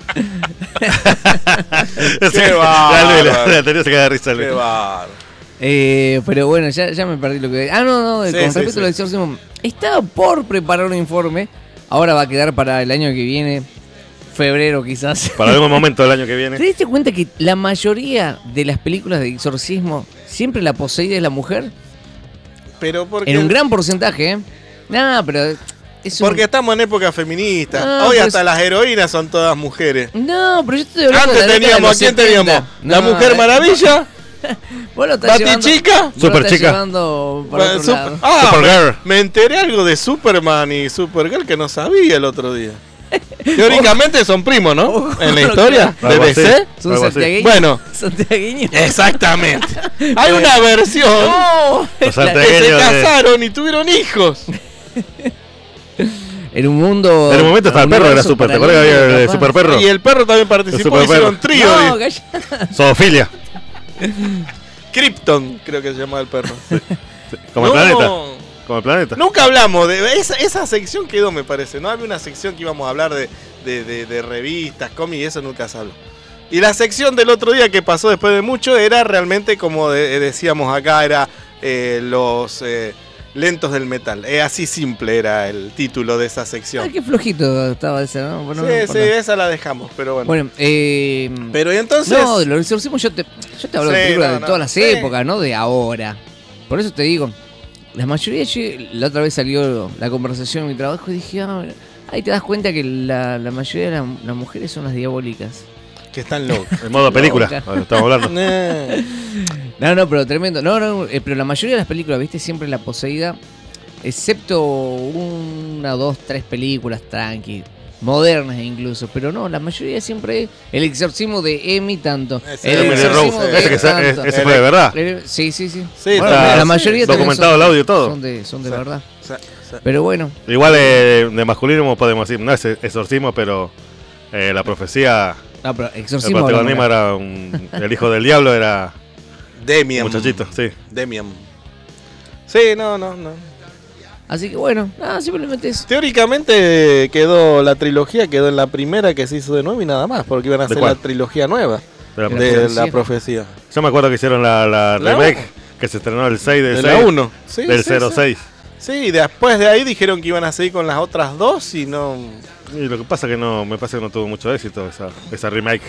Sí, ya bárbaro. Luis, la, la teoría se queda de risa, Qué Luis. bárbaro. Eh, pero bueno, ya, ya me perdí lo que... Ah, no, no, Sí, con sí, respecto sí. a lo del exorcismo. Estaba por preparar un informe. Ahora va a quedar para el año que viene. Febrero quizás. Para algún momento del año que ¿Te viene. diste cuenta que la mayoría de las películas de exorcismo siempre la poseída es la mujer? Pero porque... En un gran porcentaje, ¿eh? No, pero... Es un- Porque estamos en época feminista. No, Hoy pero hasta es- las heroínas son todas mujeres. No, pero yo estoy hablando Antes de la década de teníamos, los ¿a quién setenta. teníamos? La No, Mujer eh, Maravilla, Vos lo estás Bati llevando... Chica. vos lo Super estás chica. llevando para Bueno, otro Sup- lado. ah, Supergirl. me, me enteré algo de Superman y Supergirl que no sabía el otro día. Teóricamente son primos, ¿no? Ojo En la con lo historia que- de Algo D C. así. Son Algo así. santiagueños. Bueno, Santiagueños. exactamente. Hay una versión No, Los que se santiagueños de- casaron y tuvieron hijos. en un mundo... En un momento estaba el perro, era universo super. ¿Te acuerdas que paralelo, había el capaz. super perro? Y el perro también participó, El hicieron superperro. trío. No, de- calla. Zoofilia. Krypton, creo que se llama el perro. Como el No. planeta. Como el planeta. Nunca hablamos de esa, esa sección quedó, me parece. No había una sección que íbamos a hablar de, de, de- de revistas, cómics y eso nunca se habló. Y la sección del otro día que pasó después de mucho era realmente como de- decíamos acá, era eh, los eh, lentos del metal. Eh, así simple era el título de esa Ah, sección. qué flojito estaba ese, ¿no? Bueno, no sí, sí, importa. esa la dejamos, pero bueno. Bueno, eh... Pero y entonces... No, de los exorcismos yo te, yo te hablo de Sí, películas no, de no, todas las sí. épocas, no de ahora. Por eso te digo, la mayoría, yo, la otra vez salió la conversación en mi trabajo y dije, ah, ahí te das cuenta que la, la mayoría de la- las mujeres son las diabólicas. Que están locos. En modo película. Loca. Ahora estamos hablando. Eh, No, no, pero tremendo. No, no, eh, pero la mayoría de las películas, viste, siempre la poseída, excepto una, dos, tres películas tranqui, modernas incluso, pero no, la mayoría siempre es el exorcismo de Emmy tanto. Ese el Emily exorcismo Rose, de Ese, que se- tanto. ese fue de verdad. Eh, Sí, sí, sí. Sí, Bueno, está- la sí, mayoría también documentado son- el audio y todo. Son de, son de Sí. verdad. o sea, o sea, Pero bueno, Igual eh, de masculino podemos decir, no es exorcismo, pero eh, la profecía, no, pero el exorcismo. protagonismo hablamos. era un, el hijo del diablo, era Demian. un muchachito, sí. Demian. Sí, no, no, no. Así que bueno, nada, simplemente eso. Teóricamente quedó la trilogía, quedó en la primera que se hizo de nuevo y nada más, porque iban a ¿De hacer cuál? la trilogía nueva De la De de profecía. la profecía. Yo me acuerdo que hicieron la, la La remake, uno. que se estrenó el seis del De seis, la uno. Sí, del sí, cero sí. seis. Sí, y después de ahí dijeron que iban a seguir con las otras dos y no... Y lo que pasa que no, me parece que no tuvo mucho éxito esa, esa remake.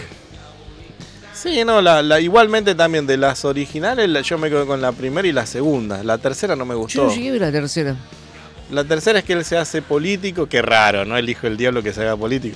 Sí, no, la, la- igualmente también de las originales la- yo me quedo con la primera y la segunda. La tercera no me Yo gustó. no llegué a ver la tercera. La tercera es que él se hace político, qué raro, ¿no? El hijo del diablo que se haga político.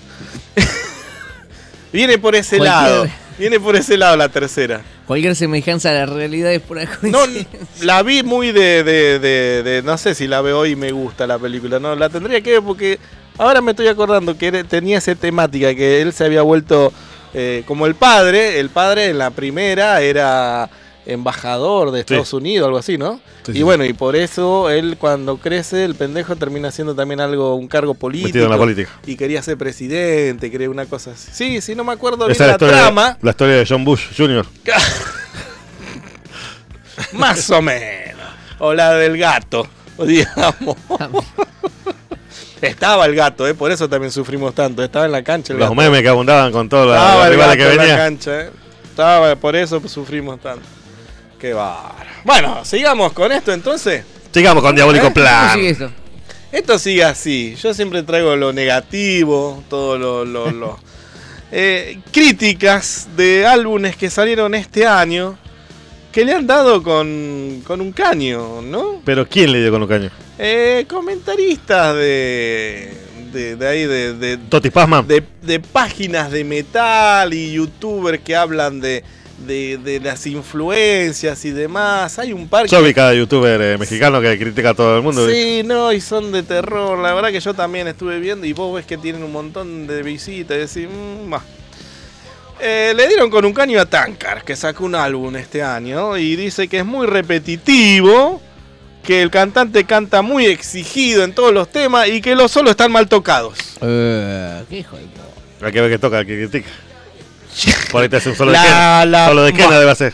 Viene por ese Cualquier- lado, viene por ese lado la tercera. Cualquier semejanza a la realidad es pura No, coincidencia. la vi muy de, de, de, de- no sé si la veo hoy y me gusta la película, no, la tendría que ver porque ahora me estoy acordando que era- tenía esa temática, que él se había vuelto eh, como el padre, el padre en la primera era embajador de Estados Sí. Unidos, algo así, ¿no? Sí, y sí. bueno, y por eso él cuando crece, el pendejo termina siendo también algo, un cargo político. Metido en la política. Y quería ser presidente, quería una cosa así. Sí, sí, no me acuerdo Esa bien es la la historia, trama. la historia de John Bush junior Más o menos. O la del gato, digamos. Estaba el gato, ¿eh? Por eso también sufrimos tanto. Estaba en la cancha el Los gato. memes que abundaban con todos los Estaba el rivales gato que en la venían. cancha, ¿eh? Estaba, por eso sufrimos tanto. Qué bárbaro. Bueno, sigamos con esto entonces. Sigamos con Diabólico ¿Eh? ¿Cómo Plan. sigue esto? Esto sigue así. Yo siempre traigo lo negativo, todo lo... lo, lo eh, críticas de álbumes que salieron este año que le han dado con, con un caño, ¿no? Pero ¿quién le dio con un caño? Eh, comentaristas de, de, de ahí, de, de, Toti Pazman. de, de páginas de metal y youtubers que hablan de, de, de las influencias y demás. Hay un par que... Yo vi cada youtuber eh, mexicano que critica a todo el mundo. Sí, no, y son de terror. La verdad que yo también estuve viendo y vos ves que tienen un montón de visitas y decís, mmm, bah. Eh, le dieron con un caño a Tankard, que sacó un álbum este año y dice que es muy repetitivo, que el cantante canta muy exigido en todos los temas y que los solos están mal tocados. Eh, ¿Qué hijo de puta? Hay que ver que toca, el que critica. Por ahí te hace un solo La- de Kena. la- Solo de Kena bah. debe hacer.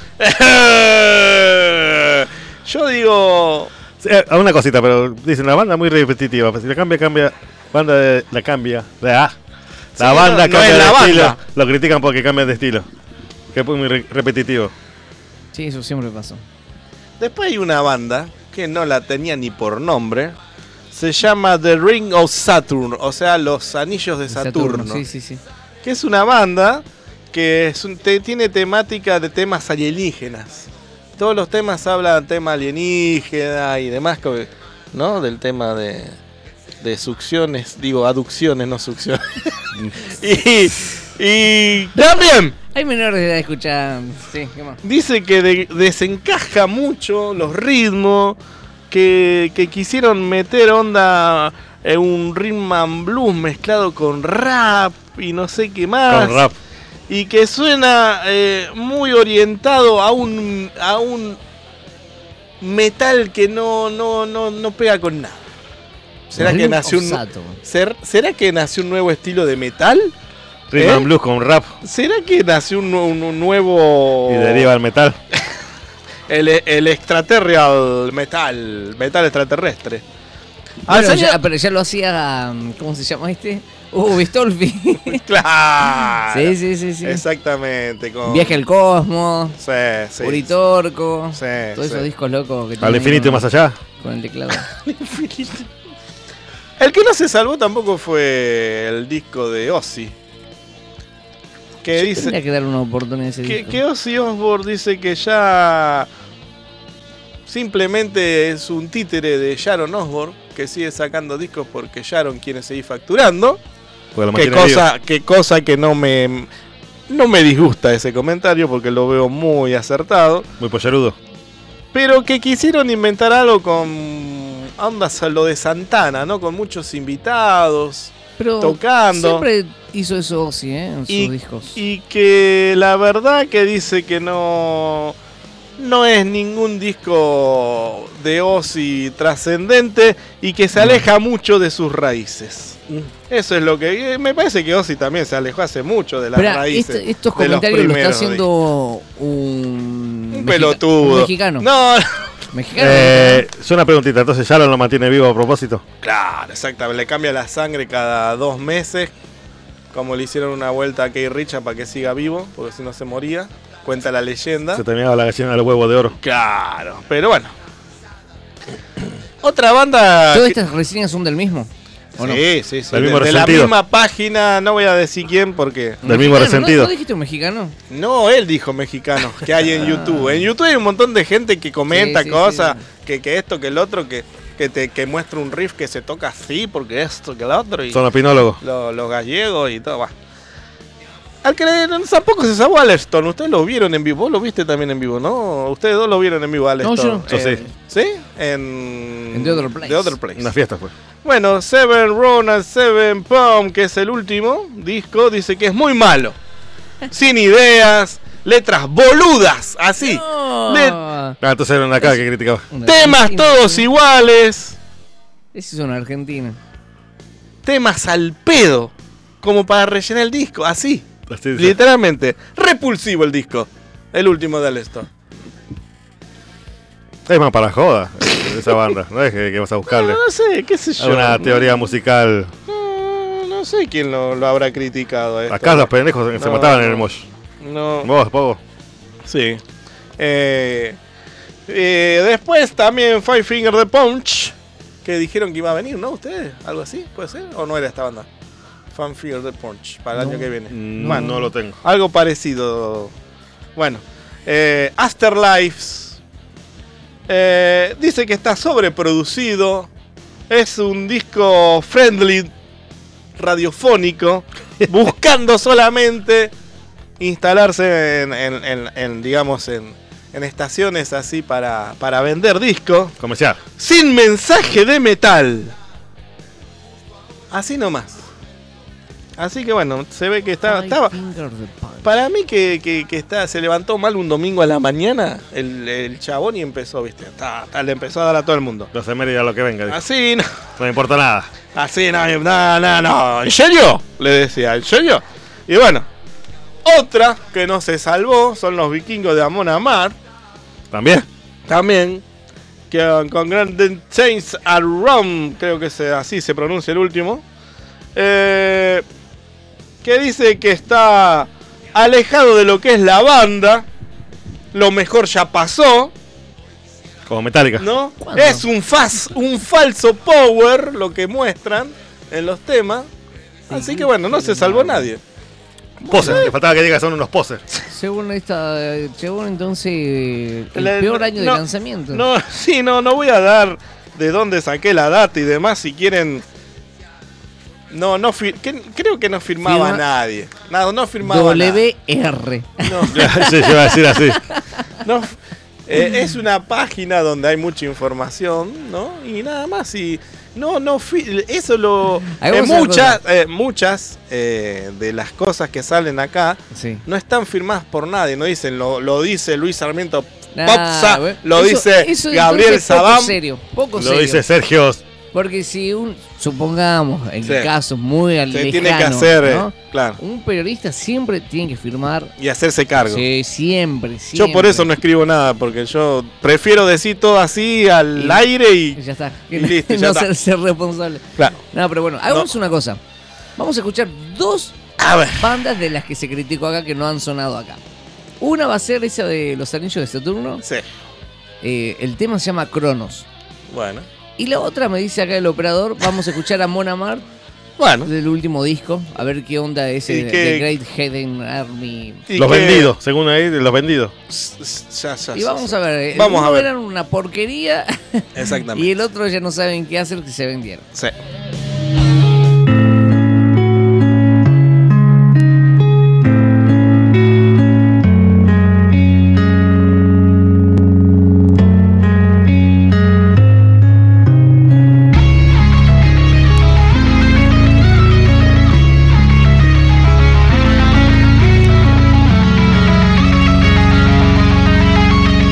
Yo digo... Sí, eh, una cosita, pero dicen la banda muy repetitiva. Si la cambia, cambia. Banda de, la cambia. De, ah, la Sí, banda no- no cambia es de la estilo. banda. Lo critican porque cambian de estilo. Que es muy re- repetitivo. Sí, eso siempre pasó. Después hay una banda que no la tenía ni por nombre. Se llama The Ring of Saturn, o sea, los anillos de Saturno. Sí, sí, sí. Que es una banda que es un- te- tiene temática de temas alienígenas. Todos los temas hablan tema alienígena y demás, co- ¿no? Del tema de, de succiones, digo, aducciones, no succiones. y, y también Hay menores de edad escuchando. Sí, ¿qué más? dice que de- desencaja mucho los ritmos, que, que quisieron meter onda en un rhythm and blues mezclado con rap y no sé qué más. Con rap. Y que suena eh, muy orientado a un a un metal que no no no no pega con nada. ¿Será que Ring nació of un Saturn. ser- será que nació un nuevo estilo de metal? Rhythm ¿Eh? and blues con rap. ¿Será que nació un, nu- un nuevo Y deriva al metal. el, el extraterreal metal, metal extraterrestre? Ah, Bueno, sería- ya- pero ya lo hacía. ¿Cómo se llama este? Uh, Bistolfi. Claro. Sí, sí, sí, sí. Exactamente. Con... Viaje al Cosmos. Sí, sí. Uritorco. Sí, Todos sí. esos discos locos que Al tienen infinito y con- más allá. Con el teclado. El que no se salvó tampoco fue el disco de Ozzy. Que Yo dice tendría que darle una oportunidad a ese que, disco. que Ozzy Osbourne dice que ya simplemente es un títere de Sharon Osbourne, que sigue sacando discos porque Sharon quiere seguir facturando. Porque lo Qué mantiene vivo. cosa, qué cosa que no me no me disgusta ese comentario porque lo veo muy acertado. Muy pollerudo. Pero que quisieron inventar algo con ondas a lo de Santana, ¿no? Con muchos invitados Pero tocando. siempre hizo eso Ozzy, ¿eh? En sus Y, discos. y que la verdad que dice que no no es ningún disco de Ozzy trascendente y que se aleja mucho de sus raíces. Eso es lo que me parece que Ozzy también se alejó hace mucho de las Esperá, raíces. este- estos de los comentarios lo está primeros haciendo un, Un mexica- pelotudo. un mexicano. No, Mexicano. Eh, es una preguntita. Entonces, ¿Sharon lo mantiene vivo a propósito? claro, exactamente. Le cambia la sangre cada dos meses. Como le hicieron una vuelta a Keith Richards para que siga vivo, porque si no se moría. Cuenta la leyenda. Se terminaba la gallina del huevo de oro. Claro, pero bueno. Otra banda. ¿Todas que- estas reseñas son del mismo? ¿O no? Sí, sí, sí. Del De, mismo de la resentido. misma página, no voy a decir quién porque. Del mismo Mexicano, resentido. ¿No, ¿No dijiste un mexicano? No, él dijo mexicano, que hay en YouTube. En YouTube hay un montón de gente que comenta Sí, sí, cosas, sí. Que, que esto, que el otro, que, que te que muestra un riff que se toca así, porque esto, que el otro, y Son opinólogos. lo- los gallegos y todo. Va. Al que le- tampoco se salvó Aleston, ustedes lo vieron en vivo, vos lo viste también en vivo, ¿no? Ustedes dos lo vieron en vivo, Aleston. yo no. Yo En- sí. ¿Sí? En, En The Other Place. The Other Place. Una fiesta fue. Bueno, Seven Ronan, Seven Palm, que es el último disco, dice que es muy malo. Sin ideas, letras boludas, así. No. Le- Ah, entonces era una acá que criticaba. Una Temas Argentina, todos sí. iguales, Ese es una Argentina. temas al pedo, como para rellenar el disco, así. Así dice. Literalmente, repulsivo el disco, el último de Aleston. Es más para joda eh, esa banda. No es que, que vas a buscarle No, no sé, qué sé yo. una teoría musical. No, no sé quién lo, lo habrá criticado. a esto. Acá los pendejos se No, mataban en el no. mosh. No, Vos, vos. sí. Eh, eh, después también Five Finger the Punch, que dijeron que iba a venir, ¿no? ¿Ustedes? ¿Algo así? ¿Puede ser? ¿O no era esta banda? Five Finger the Punch, para el No. año que viene. No, Bueno, no lo tengo. algo parecido. Bueno, eh, Afterlives. Eh, dice que está sobreproducido. Es un disco friendly radiofónico, buscando solamente instalarse en, en- en- en, digamos, en, en estaciones así para, para vender discos, Comercial. sin mensaje de metal. Así nomás. Así que bueno, se ve que está, Five estaba... Finger the Punch. Para mí que, que- que está, se levantó mal un domingo a la mañana el, el chabón y empezó, viste, ta, ta, le empezó a dar a todo el mundo. Los Mérida lo que venga. dijo. Así, no, No me importa nada. así, no, no, no, no, ¿en serio? Le decía, ¿en serio? Y bueno, otra que no se salvó son los vikingos de Amon Amar, También. también, que con Grand Chains Around, creo que se, así se pronuncia el último, eh, que dice que está alejado de lo que es la banda, lo mejor ya pasó, Como Metallica. ¿no? ¿Cuándo? Es un, faz, un falso power lo que muestran en los temas, así que bueno, no se salvó nadie. Poser. Le faltaba que diga que son unos posers. Según esta, según entonces el Le- peor año no, de lanzamiento. No, sí, no, no voy a dar de dónde saqué la data y demás, si quieren. No, no, fir- que- creo que no firmaba Firma- nadie. Nada, no firmaba W R. nada. No, Sí, yo iba a decir así. no, eh, es una página donde hay mucha información, ¿no? Y nada más. Y no, no, fi- eso lo. Hagamos eh, una muchas, eh, muchas eh, de las cosas que salen acá Sí. no están firmadas por nadie. No dicen, lo, lo dice Luis Sarmiento Nah, Popsa, bueno, lo eso- dice eso Gabriel entonces poco Sabam. serio, poco Lo serio. dice Sergio. Porque si un, supongamos, en Sí. casos muy Se lejanos, tiene que hacer, eh, ¿no? claro, Un periodista siempre tiene que firmar. y hacerse cargo. Sí, siempre, Yo siempre. por eso no escribo nada, porque yo prefiero decir todo así al Y- aire y... Ya está. Y listo, no ya está. ser, ser responsable. Claro. No, pero bueno, hagamos una cosa. Vamos a escuchar dos A ver. bandas de las que se criticó acá que no han sonado acá. Una va a ser esa de los anillos de Saturno. Sí, Eh, el tema se llama Cronos. bueno. Y la otra, me dice acá el operador, vamos a escuchar a Mon Amar Bueno. del último disco. A ver qué onda ese ¿Y de, qué- de Great Hidden Army. y Los que- vendidos, según ahí, de los vendidos. Ya, ya, Y ya, vamos ya. a ver, eh, Vamos a uno ver. eran una porquería Exactamente. y el otro ya no saben qué hacer que se vendieron. Sí.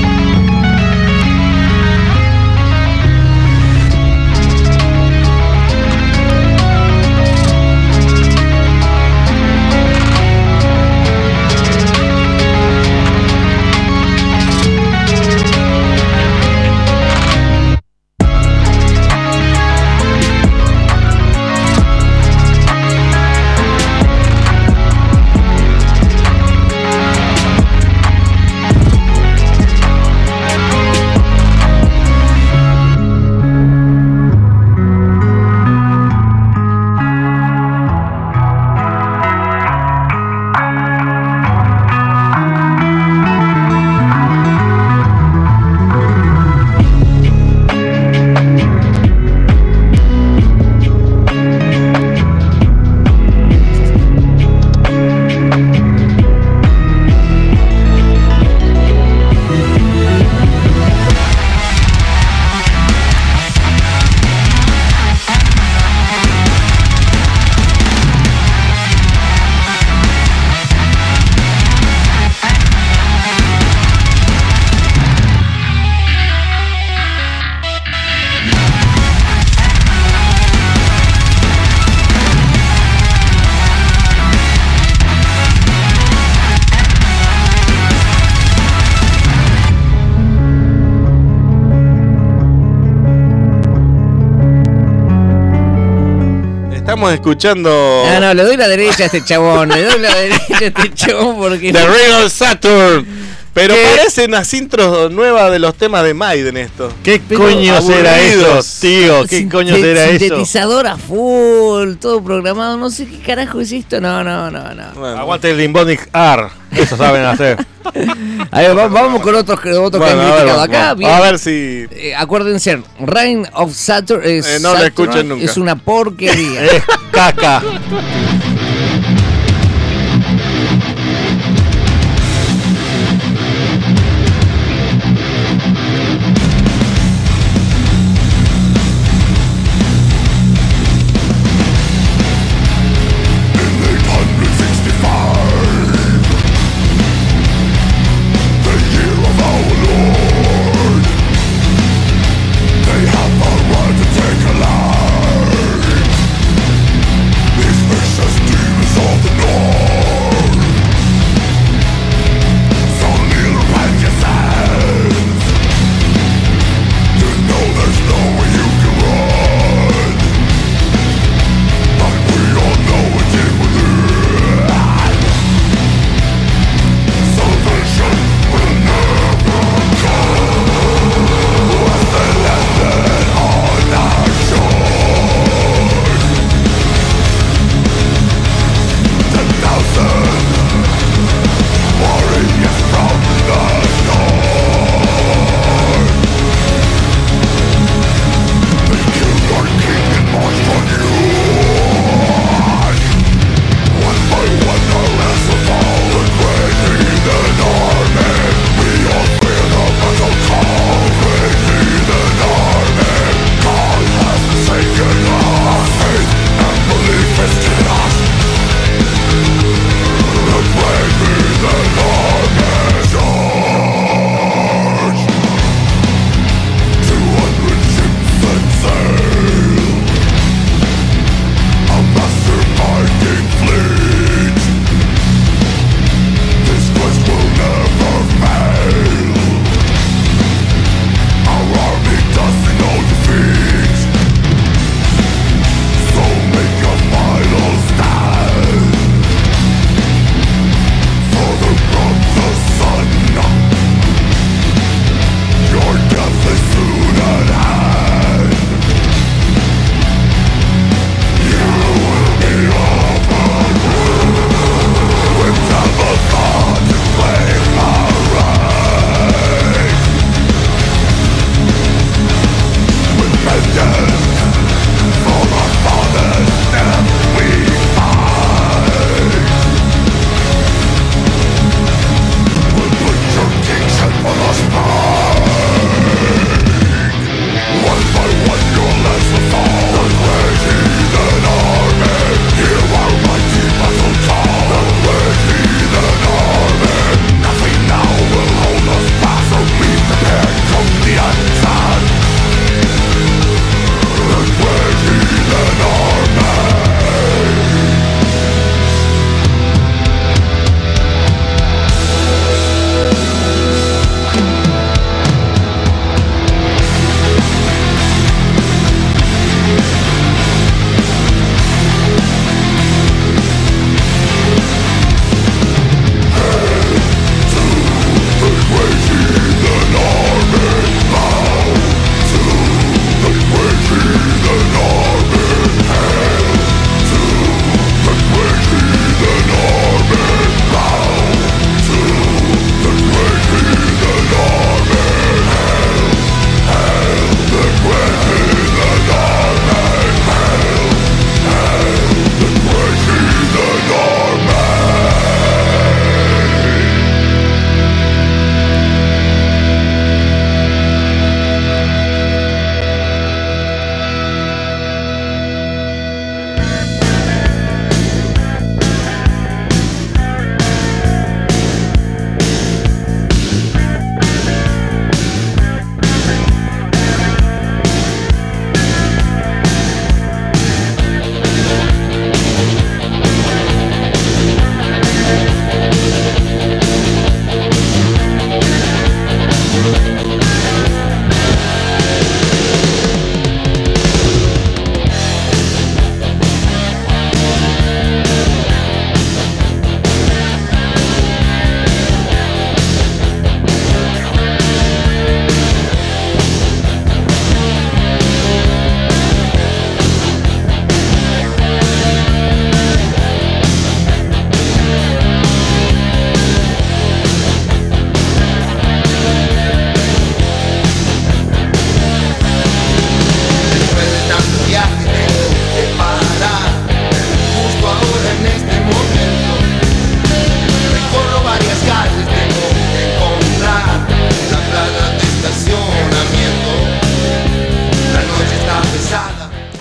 Thank estamos escuchando No, no, le doy la derecha a este chabón. Le doy la derecha a este chabón porque. The Ring of Saturn. Pero ¿Qué? parecen las intros nuevas de los temas de Maiden esto. ¿Qué Pero coño será eso, aburridos. tío? ¿Qué Sin- coño de- será eso? Sintetizador a full, todo programado. No sé qué carajo es esto. No, no, no, no. Bueno, Aguante el Limbonic R. Eso saben hacer. A ver, va- vamos con otros, otros bueno, que han a ver, criticado vamos, acá. vamos. Bien. A ver si Eh, acuérdense, Reign of Saturn, eh, Eh, no lo Saturn escuchen nunca. es una porquería. Es caca. These vicious demons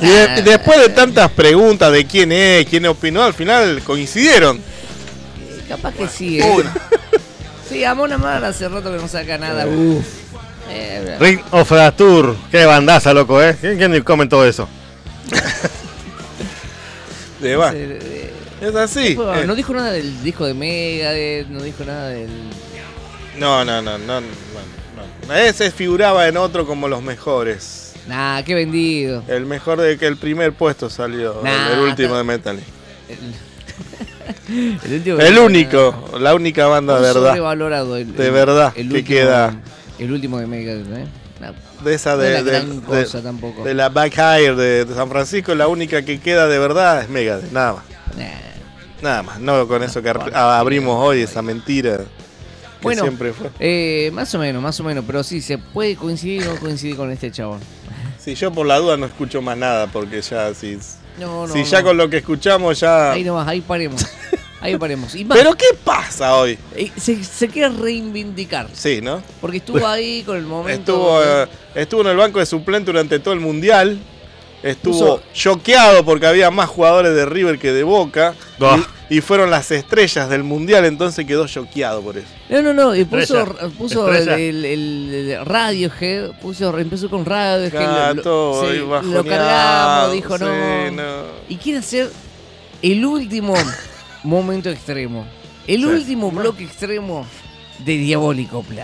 de- después de tantas preguntas de quién es, quién opinó, al final coincidieron. Capaz que sí, ¿eh? Sí, Amon Amarth hace rato que no saca nada. Uf. Eh, Ring of the Tour. Qué bandaza, loco, ¿eh? ¿Quién, quién comentó eso? De va. eh, Es así. Bueno, Eh, no dijo nada del disco de Megadeth, no dijo nada del... No, no, no, no, no, no. Ese figuraba en otro como los mejores. Nah, qué vendido. El mejor de que el primer puesto salió, Nah, el, el último ta- de Metal. El, el último El único, la única banda de verdad. Sobrevalorado el, De el- verdad, el que último, queda. El último de Megadeth, ¿eh? No, De esa no de, era de, gran de- cosa tampoco. de la Back Hire de, de San Francisco, la única que queda de verdad es Megadeth, nada más. Nah. Nada más, no con eso que ar- abrimos hoy, esa mentira que Bueno, siempre fue. eh, más o menos, más o menos, pero sí, se puede coincidir o no coincidir con este chabón. Si yo por la duda no escucho más nada, porque ya si, No, no, si ya no. con lo que escuchamos ya... Ahí nomás, ahí paremos. Ahí paremos. Y más, ¿Pero qué pasa hoy? eh, se, se quiere reivindicar. Sí, ¿no? Porque estuvo ahí con el momento. Estuvo, eh, estuvo en el banco de suplente durante todo el mundial. Estuvo Puso- choqueado porque había más jugadores de River que de Boca. Ah. Y, y fueron las estrellas del mundial, entonces quedó choqueado por eso. No, no, no. Y puso, Estrella. puso el, Estrella. el, el- el Radiohead. Puso, empezó con Radiohead. Ah, lo, todo sí, ahí lo bajoneado, cargamos, dijo sí, no. no. Y quiere hacer el último momento extremo. El Sí. último bloque extremo de Diabólico Plan.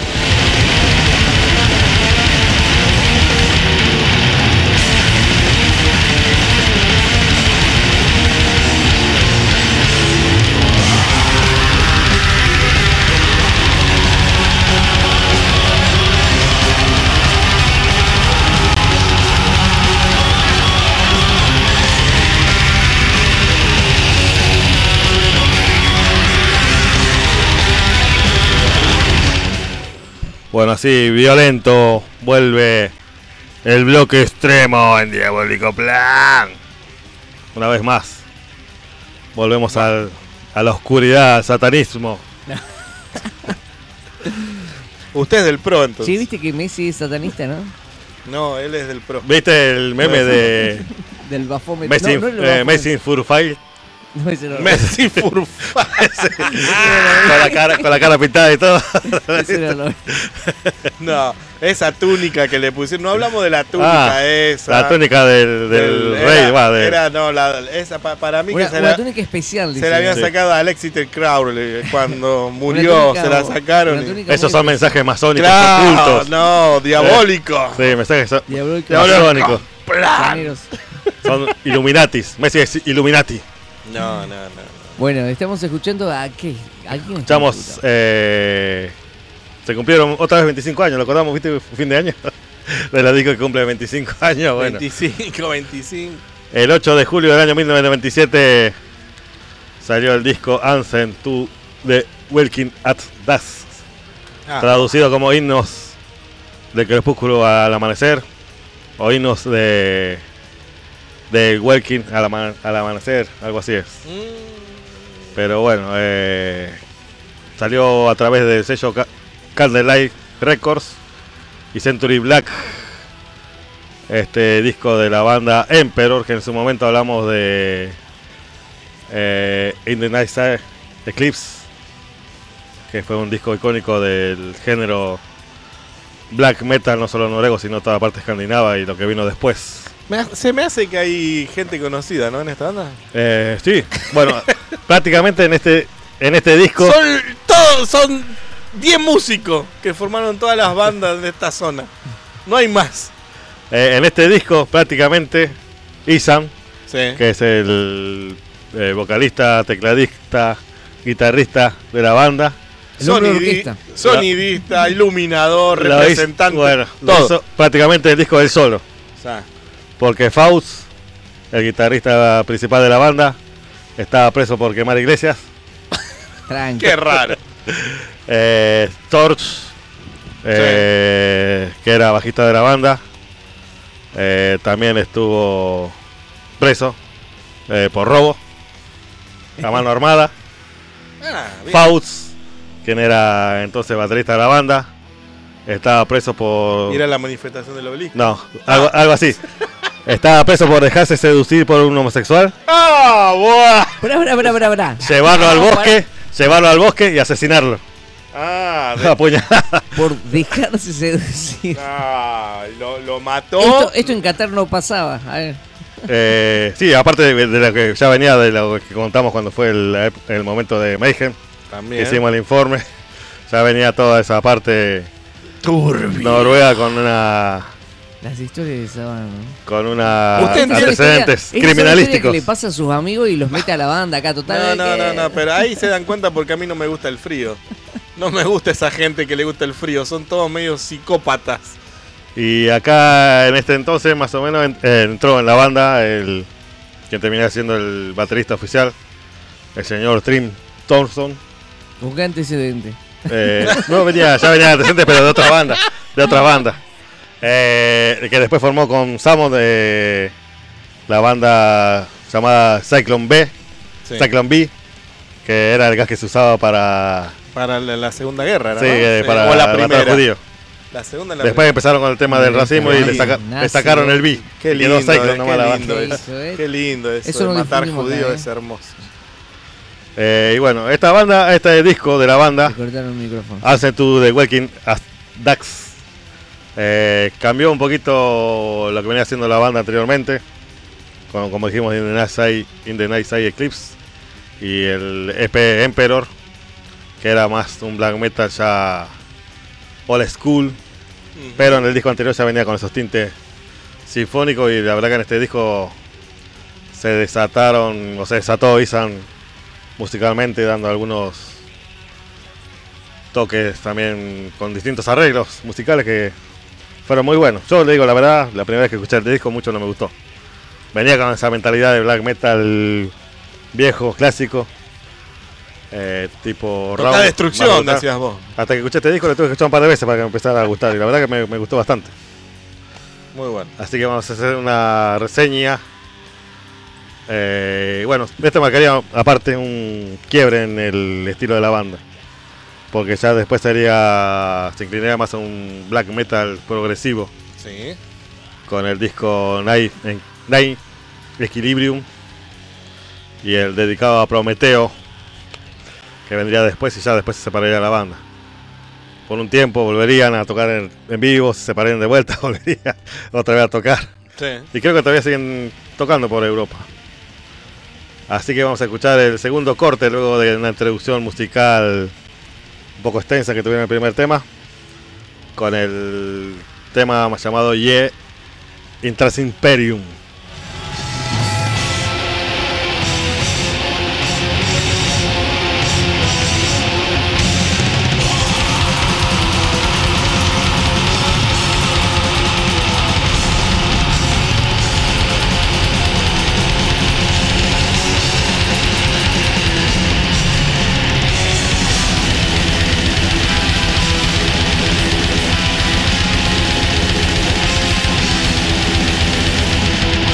Bueno, así, violento, vuelve el bloque extremo en Diabólico Plan. Una vez más, volvemos al, a la oscuridad, al satanismo. Usted es del pro, entonces. Sí, viste que Messi es satanista, ¿no? No, él es del pro. ¿Viste el meme de Del bafómetro. Messi, no, no el eh, bafómetro. Messi in Fur File? No, ese no, Messi Furfa. con, la cara, con la cara pintada y todo. ese no lo- No, esa túnica que le pusieron. No hablamos de la túnica Ah, esa. La túnica del, del Del- rey, era, va, de, era, no, la, esa pa- para mí Una, que se una la, túnica especial. se dice. la habían Sí. sacado a Alexis Crowley cuando Una murió, túnica- se la sacaron. una y- túnica esos muy son mensajes masónicos Claro, ocultos. no, diabólico. Sí, mensajes so- Diabólico. masónicos. Llaneros. Son Illuminatis. Messi es Illuminati. No, no, no. Bueno, estamos escuchando a qué. ¿A quién Escuchamos. estamos Eh, se cumplieron otra vez veinticinco años, lo acordamos, ¿viste? Fin de año. De la disco que cumple veinticinco años. Bueno, veinticinco, veinticinco. el ocho de julio del año mil novecientos veintisiete salió el disco Anthem to the Waking at Dusk, Ah, traducido como himnos del crepúsculo al amanecer o himnos de de Waking al, ama- al amanecer, algo así es. mm, Pero bueno, eh, salió a través del sello Ca- Candlelight Records y Century Black, este disco de la banda Emperor, que en su momento hablamos de eh, In the Night Sky Eclipse, que fue un disco icónico del género black metal, no solo noruego, sino toda la parte escandinava y lo que vino después. me ha- se me hace que hay gente conocida, ¿no? En esta banda. Eh, sí, bueno, prácticamente en este en este disco Son todos, son diez músicos que formaron todas las bandas de esta zona. No hay más. Eh, en este disco prácticamente Isan, Sí. que es el eh, vocalista, tecladista, guitarrista de la banda, El hombre de Sonidi- orquesta. sonidista, iluminador, lo hizo- representante, bueno, lo todo. hizo prácticamente el disco del solo, O sea, porque Faust, el guitarrista principal de la banda, estaba preso por quemar iglesias. Tranqui. qué raro. Eh, Torch, eh, que era bajista de la banda, eh, también estuvo preso eh, por robo a mano armada. Ah, bien. Faust, quien era entonces baterista de la banda, estaba preso por... Era la manifestación del obelisco. No, algo, algo así. Estaba preso por dejarse seducir por un homosexual. ¡Ah! ¡Buah! Pará, pará, pará, pará, pará. Llevarlo al No, bosque, llevarlo al bosque y asesinarlo. Ah, A puñalada. Por dejarse seducir. ah, lo, lo mató. Esto, esto en Qatar no pasaba. A ver. Eh, sí, aparte de, de lo que ya venía de lo que contamos cuando fue el, el momento de Mayhem, También. que hicimos el informe, ya venía toda esa parte Turbia. noruega con una Las historias de Sabana, ¿no? con una Usted entiende- antecedentes Esa es la historia criminalísticos. que le pasa a sus amigos y los mete a la banda acá No, total. no, no, no, pero ahí se dan cuenta porque a mí no me gusta el frío. No me gusta esa gente que le gusta el frío, son todos medio psicópatas. Y acá en este entonces más o menos en- eh, entró en la banda el quien terminó siendo el baterista oficial, el señor Trim Thompson. Busca antecedentes. Eh, no venía, ya venía antecedentes, pero de otra banda, de otra banda. Eh, que después formó con Samo de la banda llamada Cyclone B, Sí. Cyclone B, que era el gas que se usaba para, Para la, la Segunda Guerra, ¿no? sí, eh, Sí, para o la matar a los primera. judíos. La segunda y la Después primera. empezaron con el tema del racismo y le, saca- le Nazi. sacaron el B. Qué Y quedó lindo, Cyclone eh, nomás qué la banda. lindo banda. eso. Eso, eh. Qué lindo eso, Eso de lo matar difundimos judíos acá, eh. es hermoso. Eh, y bueno, esta banda, este disco de la banda, Le cortaron el micrófono. Answer to the Walking as Ducks, eh, cambió un poquito lo que venía haciendo la banda anteriormente, con, como dijimos, In the Night Side, In the Night Side Eclipse y el E P Emperor, que era más un black metal ya old school, pero en el disco anterior ya venía con esos tintes sinfónicos y la verdad que en este disco se desataron, o se desató Isan musicalmente, dando algunos toques también con distintos arreglos musicales que fueron muy buenos. Yo le digo la verdad, la primera vez que escuché el disco mucho no me gustó. Venía con esa mentalidad de black metal viejo, clásico, eh, tipo Total Raw, destrucción, más brutal. decías vos. Hasta que escuché este disco le tuve que escuchar un par de veces para que me empezara a gustar y la verdad que me, me gustó bastante. Muy bueno. Así que vamos a hacer una reseña. Eh, bueno, esto marcaría aparte un quiebre en el estilo de la banda. Porque ya después sería, se inclinaría más a un black metal progresivo. Sí. Con el disco Night, Night Equilibrium. Y el dedicado a Prometeo, que vendría después y ya después se separaría la banda. Por un tiempo volverían a tocar en, en vivo, se separarían de vuelta, volverían otra vez a tocar. Sí. Y creo que todavía siguen tocando por Europa. Así que vamos a escuchar el segundo corte luego de una introducción musical un poco extensa que tuvieron en el primer tema. Con el tema llamado Ye Intras Imperium. Thank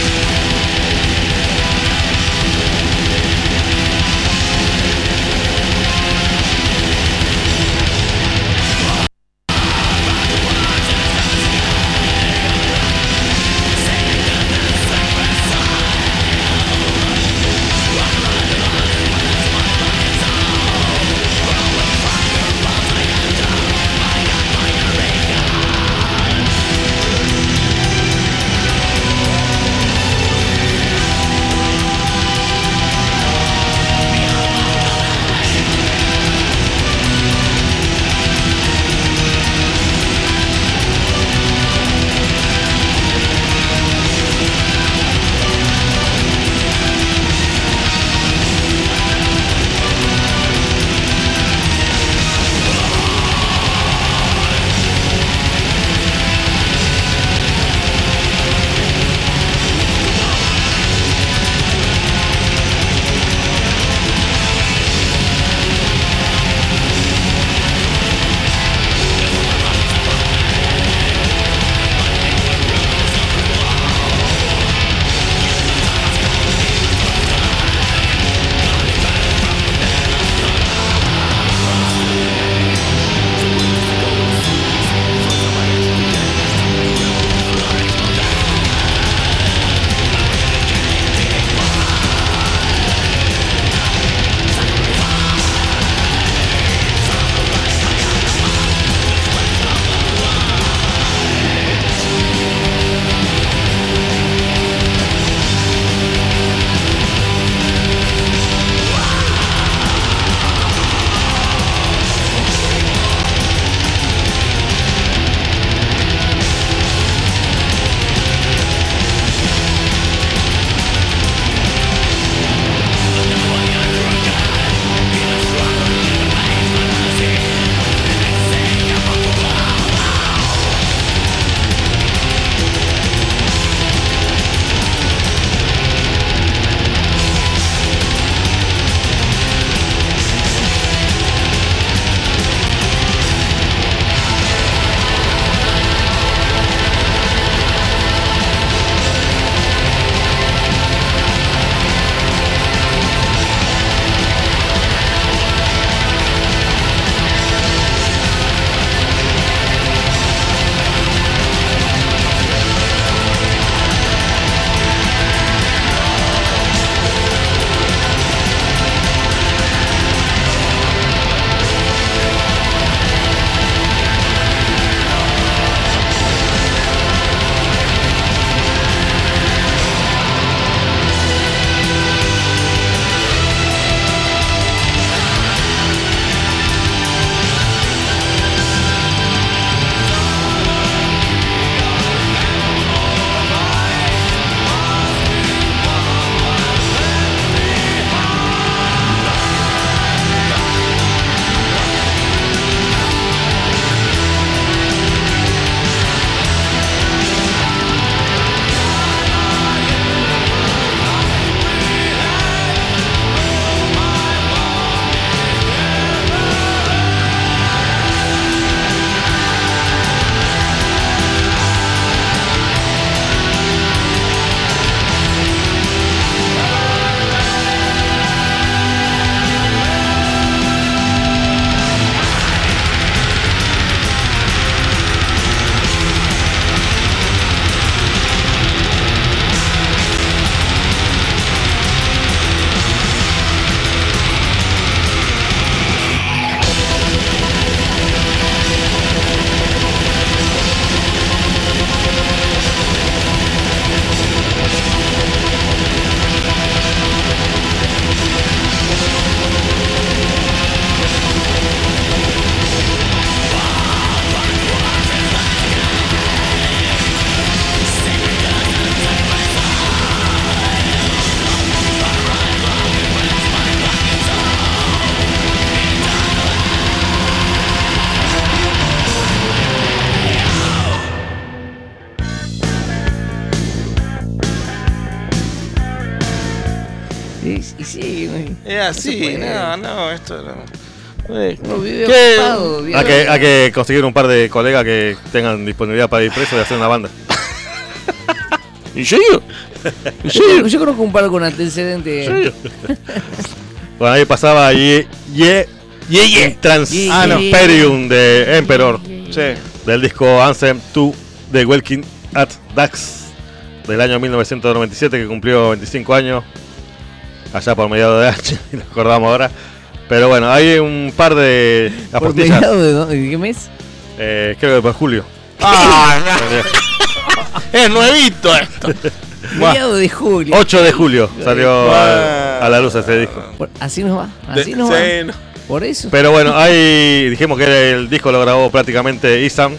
así. Es así, no, no, esto no. Eh, Uno vive ¿Qué? ocupado, Hay que, hay que conseguir un par de colegas que tengan disponibilidad para ir presos y hacer una banda. ¿En serio? ¿En Yo, serio? yo conozco un par con antecedentes. ¿En serio? Bueno, ahí pasaba Ye Ye Ye Ye. Transperium Ah, no. de Emperor, Sí. del disco Anthem to the Welkin at Dax del año mil novecientos noventa y siete, que cumplió veinticinco años allá por mediados de año, y nos acordamos ahora. Pero bueno, hay un par de ¿Por apostillas, mediado de, dónde? ¿De qué mes? eh, creo que por julio. Ah, es nuevito esto. Buah. Mediado de julio. ocho de julio salió Buah. a, a la luz ese disco. Por- así nos va. De- Así nos sí, va. no. Por eso. Pero bueno, ahí dijimos que el disco lo grabó prácticamente Isam,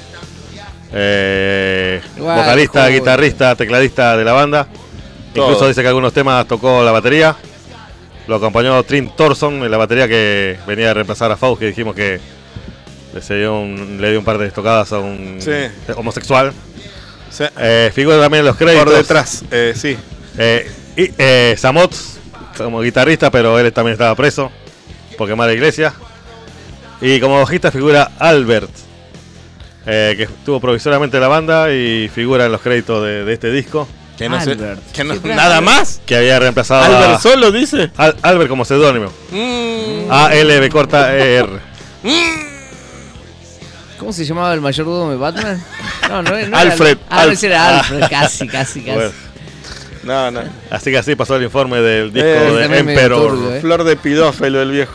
eh, Igual, vocalista, joder. guitarrista, tecladista de la banda. Todo. Incluso dice que algunos temas tocó la batería. Lo acompañó Trim Thorson en la batería, que venía a reemplazar a Faust, que dijimos que le, se dio un, le dio un par de tocadas a un Sí. homosexual. Sí. Eh, figura también en los créditos. Por detrás, eh, sí. Eh, y, eh, Samot, como guitarrista, pero él también estaba preso por quemar la iglesia. Y como bajista figura Albert, eh, que estuvo provisoriamente en la banda y figura en los créditos de, de este disco, Que no sé. Albert. Que no, Sí, claro. nada más. que había reemplazado Albert a solo dice. Al- Albert como seudónimo. Mm. A L B corta E R. ¿Cómo se llamaba el mayordomo de Batman? No, no, no era- Alfred. Ah, no, Alf- ese era Alfred. Casi, casi, casi. Bueno, No, no. así que así pasó el informe del disco Eh, de también medio Emperor. turbio, eh. Flor de pedófilo el viejo.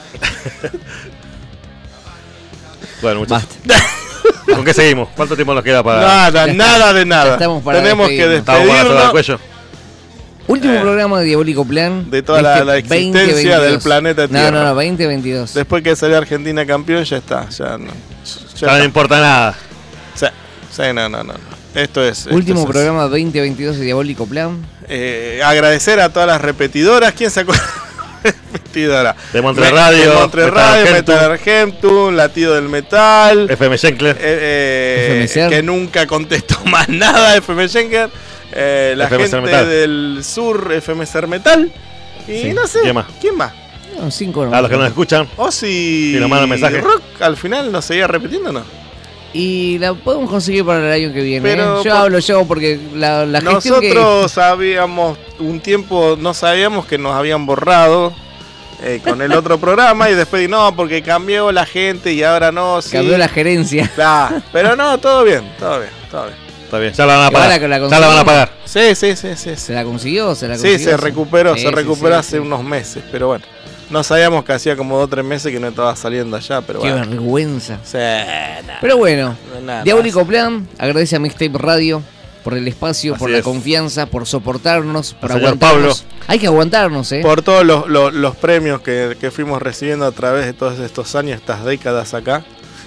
Bueno, muchachos. Basta. ¿Con qué seguimos? ¿Cuánto tiempo nos queda para Nada, Ya nada está. de nada. Ya estamos para Tenemos que despedirnos. estamos con la soga al despedirnos cuello? Último Eh, programa de Diabólico Plan. de toda la- la existencia veinte veintidós. del planeta Tierra. No, no, no, veinte veintidós. Después que salió Argentina campeón, ya está. Ya no. Ya Ya no está. importa nada. Sí, sí, no, no, no. no. Esto es. esto Último es- programa veinte veintidós de Diabólico Plan. Eh, agradecer a todas las repetidoras. ¿Quién sacó la repetidora? De Montre Me- Radio, de Montre Metal Radio, Argentum. Metal Argentum, Latido del Metal. F M Schenkler. eh, eh, F M C R. que nunca contestó más nada, F M Schenker. Eh, la F M C R gente Metal. del sur, F M C R Metal. Y Sí. no sé. ¿Quién más? ¿Quién más? No, cinco A los que nos escuchan. Ozzy Y nos mandan mensaje. Rock al final nos seguía repitiendo, ¿no? Y la podemos conseguir para el año que viene. Pero ¿eh? Yo por- hablo yo porque la, la gestión que... Nosotros sabíamos, un tiempo no sabíamos que nos habían borrado eh, con el otro programa y después no, porque cambió la gente y ahora no, sí. Cambió la gerencia. Claro, pero no, todo bien, todo bien, todo bien. Está bien, ya la van a Que ahora pagar. que la Ya la van conseguimos. a pagar. Sí, sí, sí, sí. Sí, ¿Se la consiguió? ¿Se la consiguió? sí se recuperó, Sí, se sí, recuperó sí, hace sí. unos meses, pero bueno. No sabíamos que hacía como dos o tres meses que no estaba saliendo allá, pero Qué bueno. vergüenza. Sí, nada, Pero bueno, nada. Diabólico Plan agradece a Mixtape Radio por el espacio, Así por la es. confianza, por soportarnos, por Al señor aguantarnos. Hay que aguantarnos, ¿eh? Por todos los, los- los premios que, que fuimos recibiendo a través de todos estos años, estas décadas acá.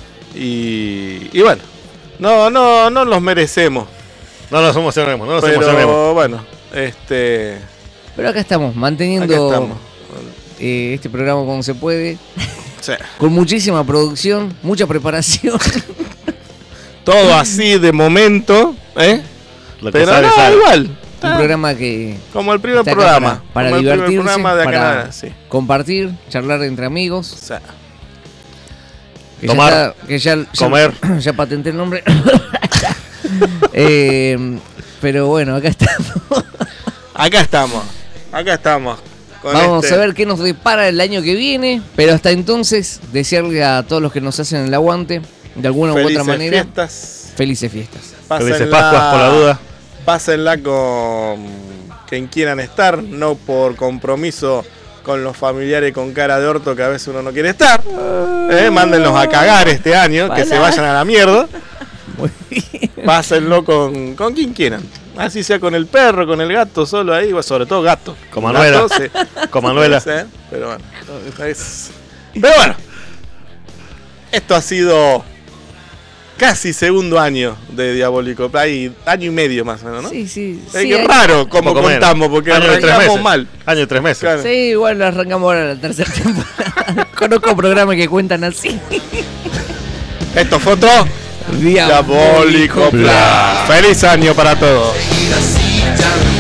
Y, y bueno, no, no, no los merecemos. No nos emocionemos, no nos emocionemos. Pero bueno, este, Pero acá estamos, acá manteniendo estamos. eh, este programa como se puede, Sí. con muchísima producción, mucha preparación. Todo así de momento, ¿eh? Lo que Pero sale, no, sale. igual. Un programa que Como el primer está acá programa. para, para como el primer divertirse, programa de acá en para adelante, sí. compartir, charlar entre amigos. O sea, Que Tomar, ya está- que ya, ya- comer. Ya patenté el nombre. Eh, pero bueno, acá estamos. acá estamos. Acá estamos. con Vamos este- a ver qué nos depara el año que viene. Pero hasta entonces, desearle a todos los que nos hacen el aguante, de alguna u Felices otra manera, fiestas. felices fiestas. Felices Pásenla- Pascuas por la duda. Pásenla con quien quieran estar, no por compromiso con los familiares con cara de orto que a veces uno no quiere estar. Eh, Mándenlos a cagar este año, que se vayan a la mierda. Muy bien. Pásenlo con, con quien quieran. Así sea con el perro, con el gato, solo ahí, bueno, sobre todo gato. Con Manuela. Gato, sí. Con Manuela. Puede ser, pero bueno. es- Pero bueno. Esto ha sido casi segundo año de Diabólico Play, año y medio más o menos, ¿no? Sí, sí. Es sí, que hay- raro como Poco menos. contamos, porque Año y tres arrancamos meses. mal. Año y tres meses. Claro. Sí, igual lo arrancamos ahora la tercera temporada. Conozco programas que cuentan así. Esto fue otro Diabólico Diabólico Play. Feliz año para todos. Ir así, ya no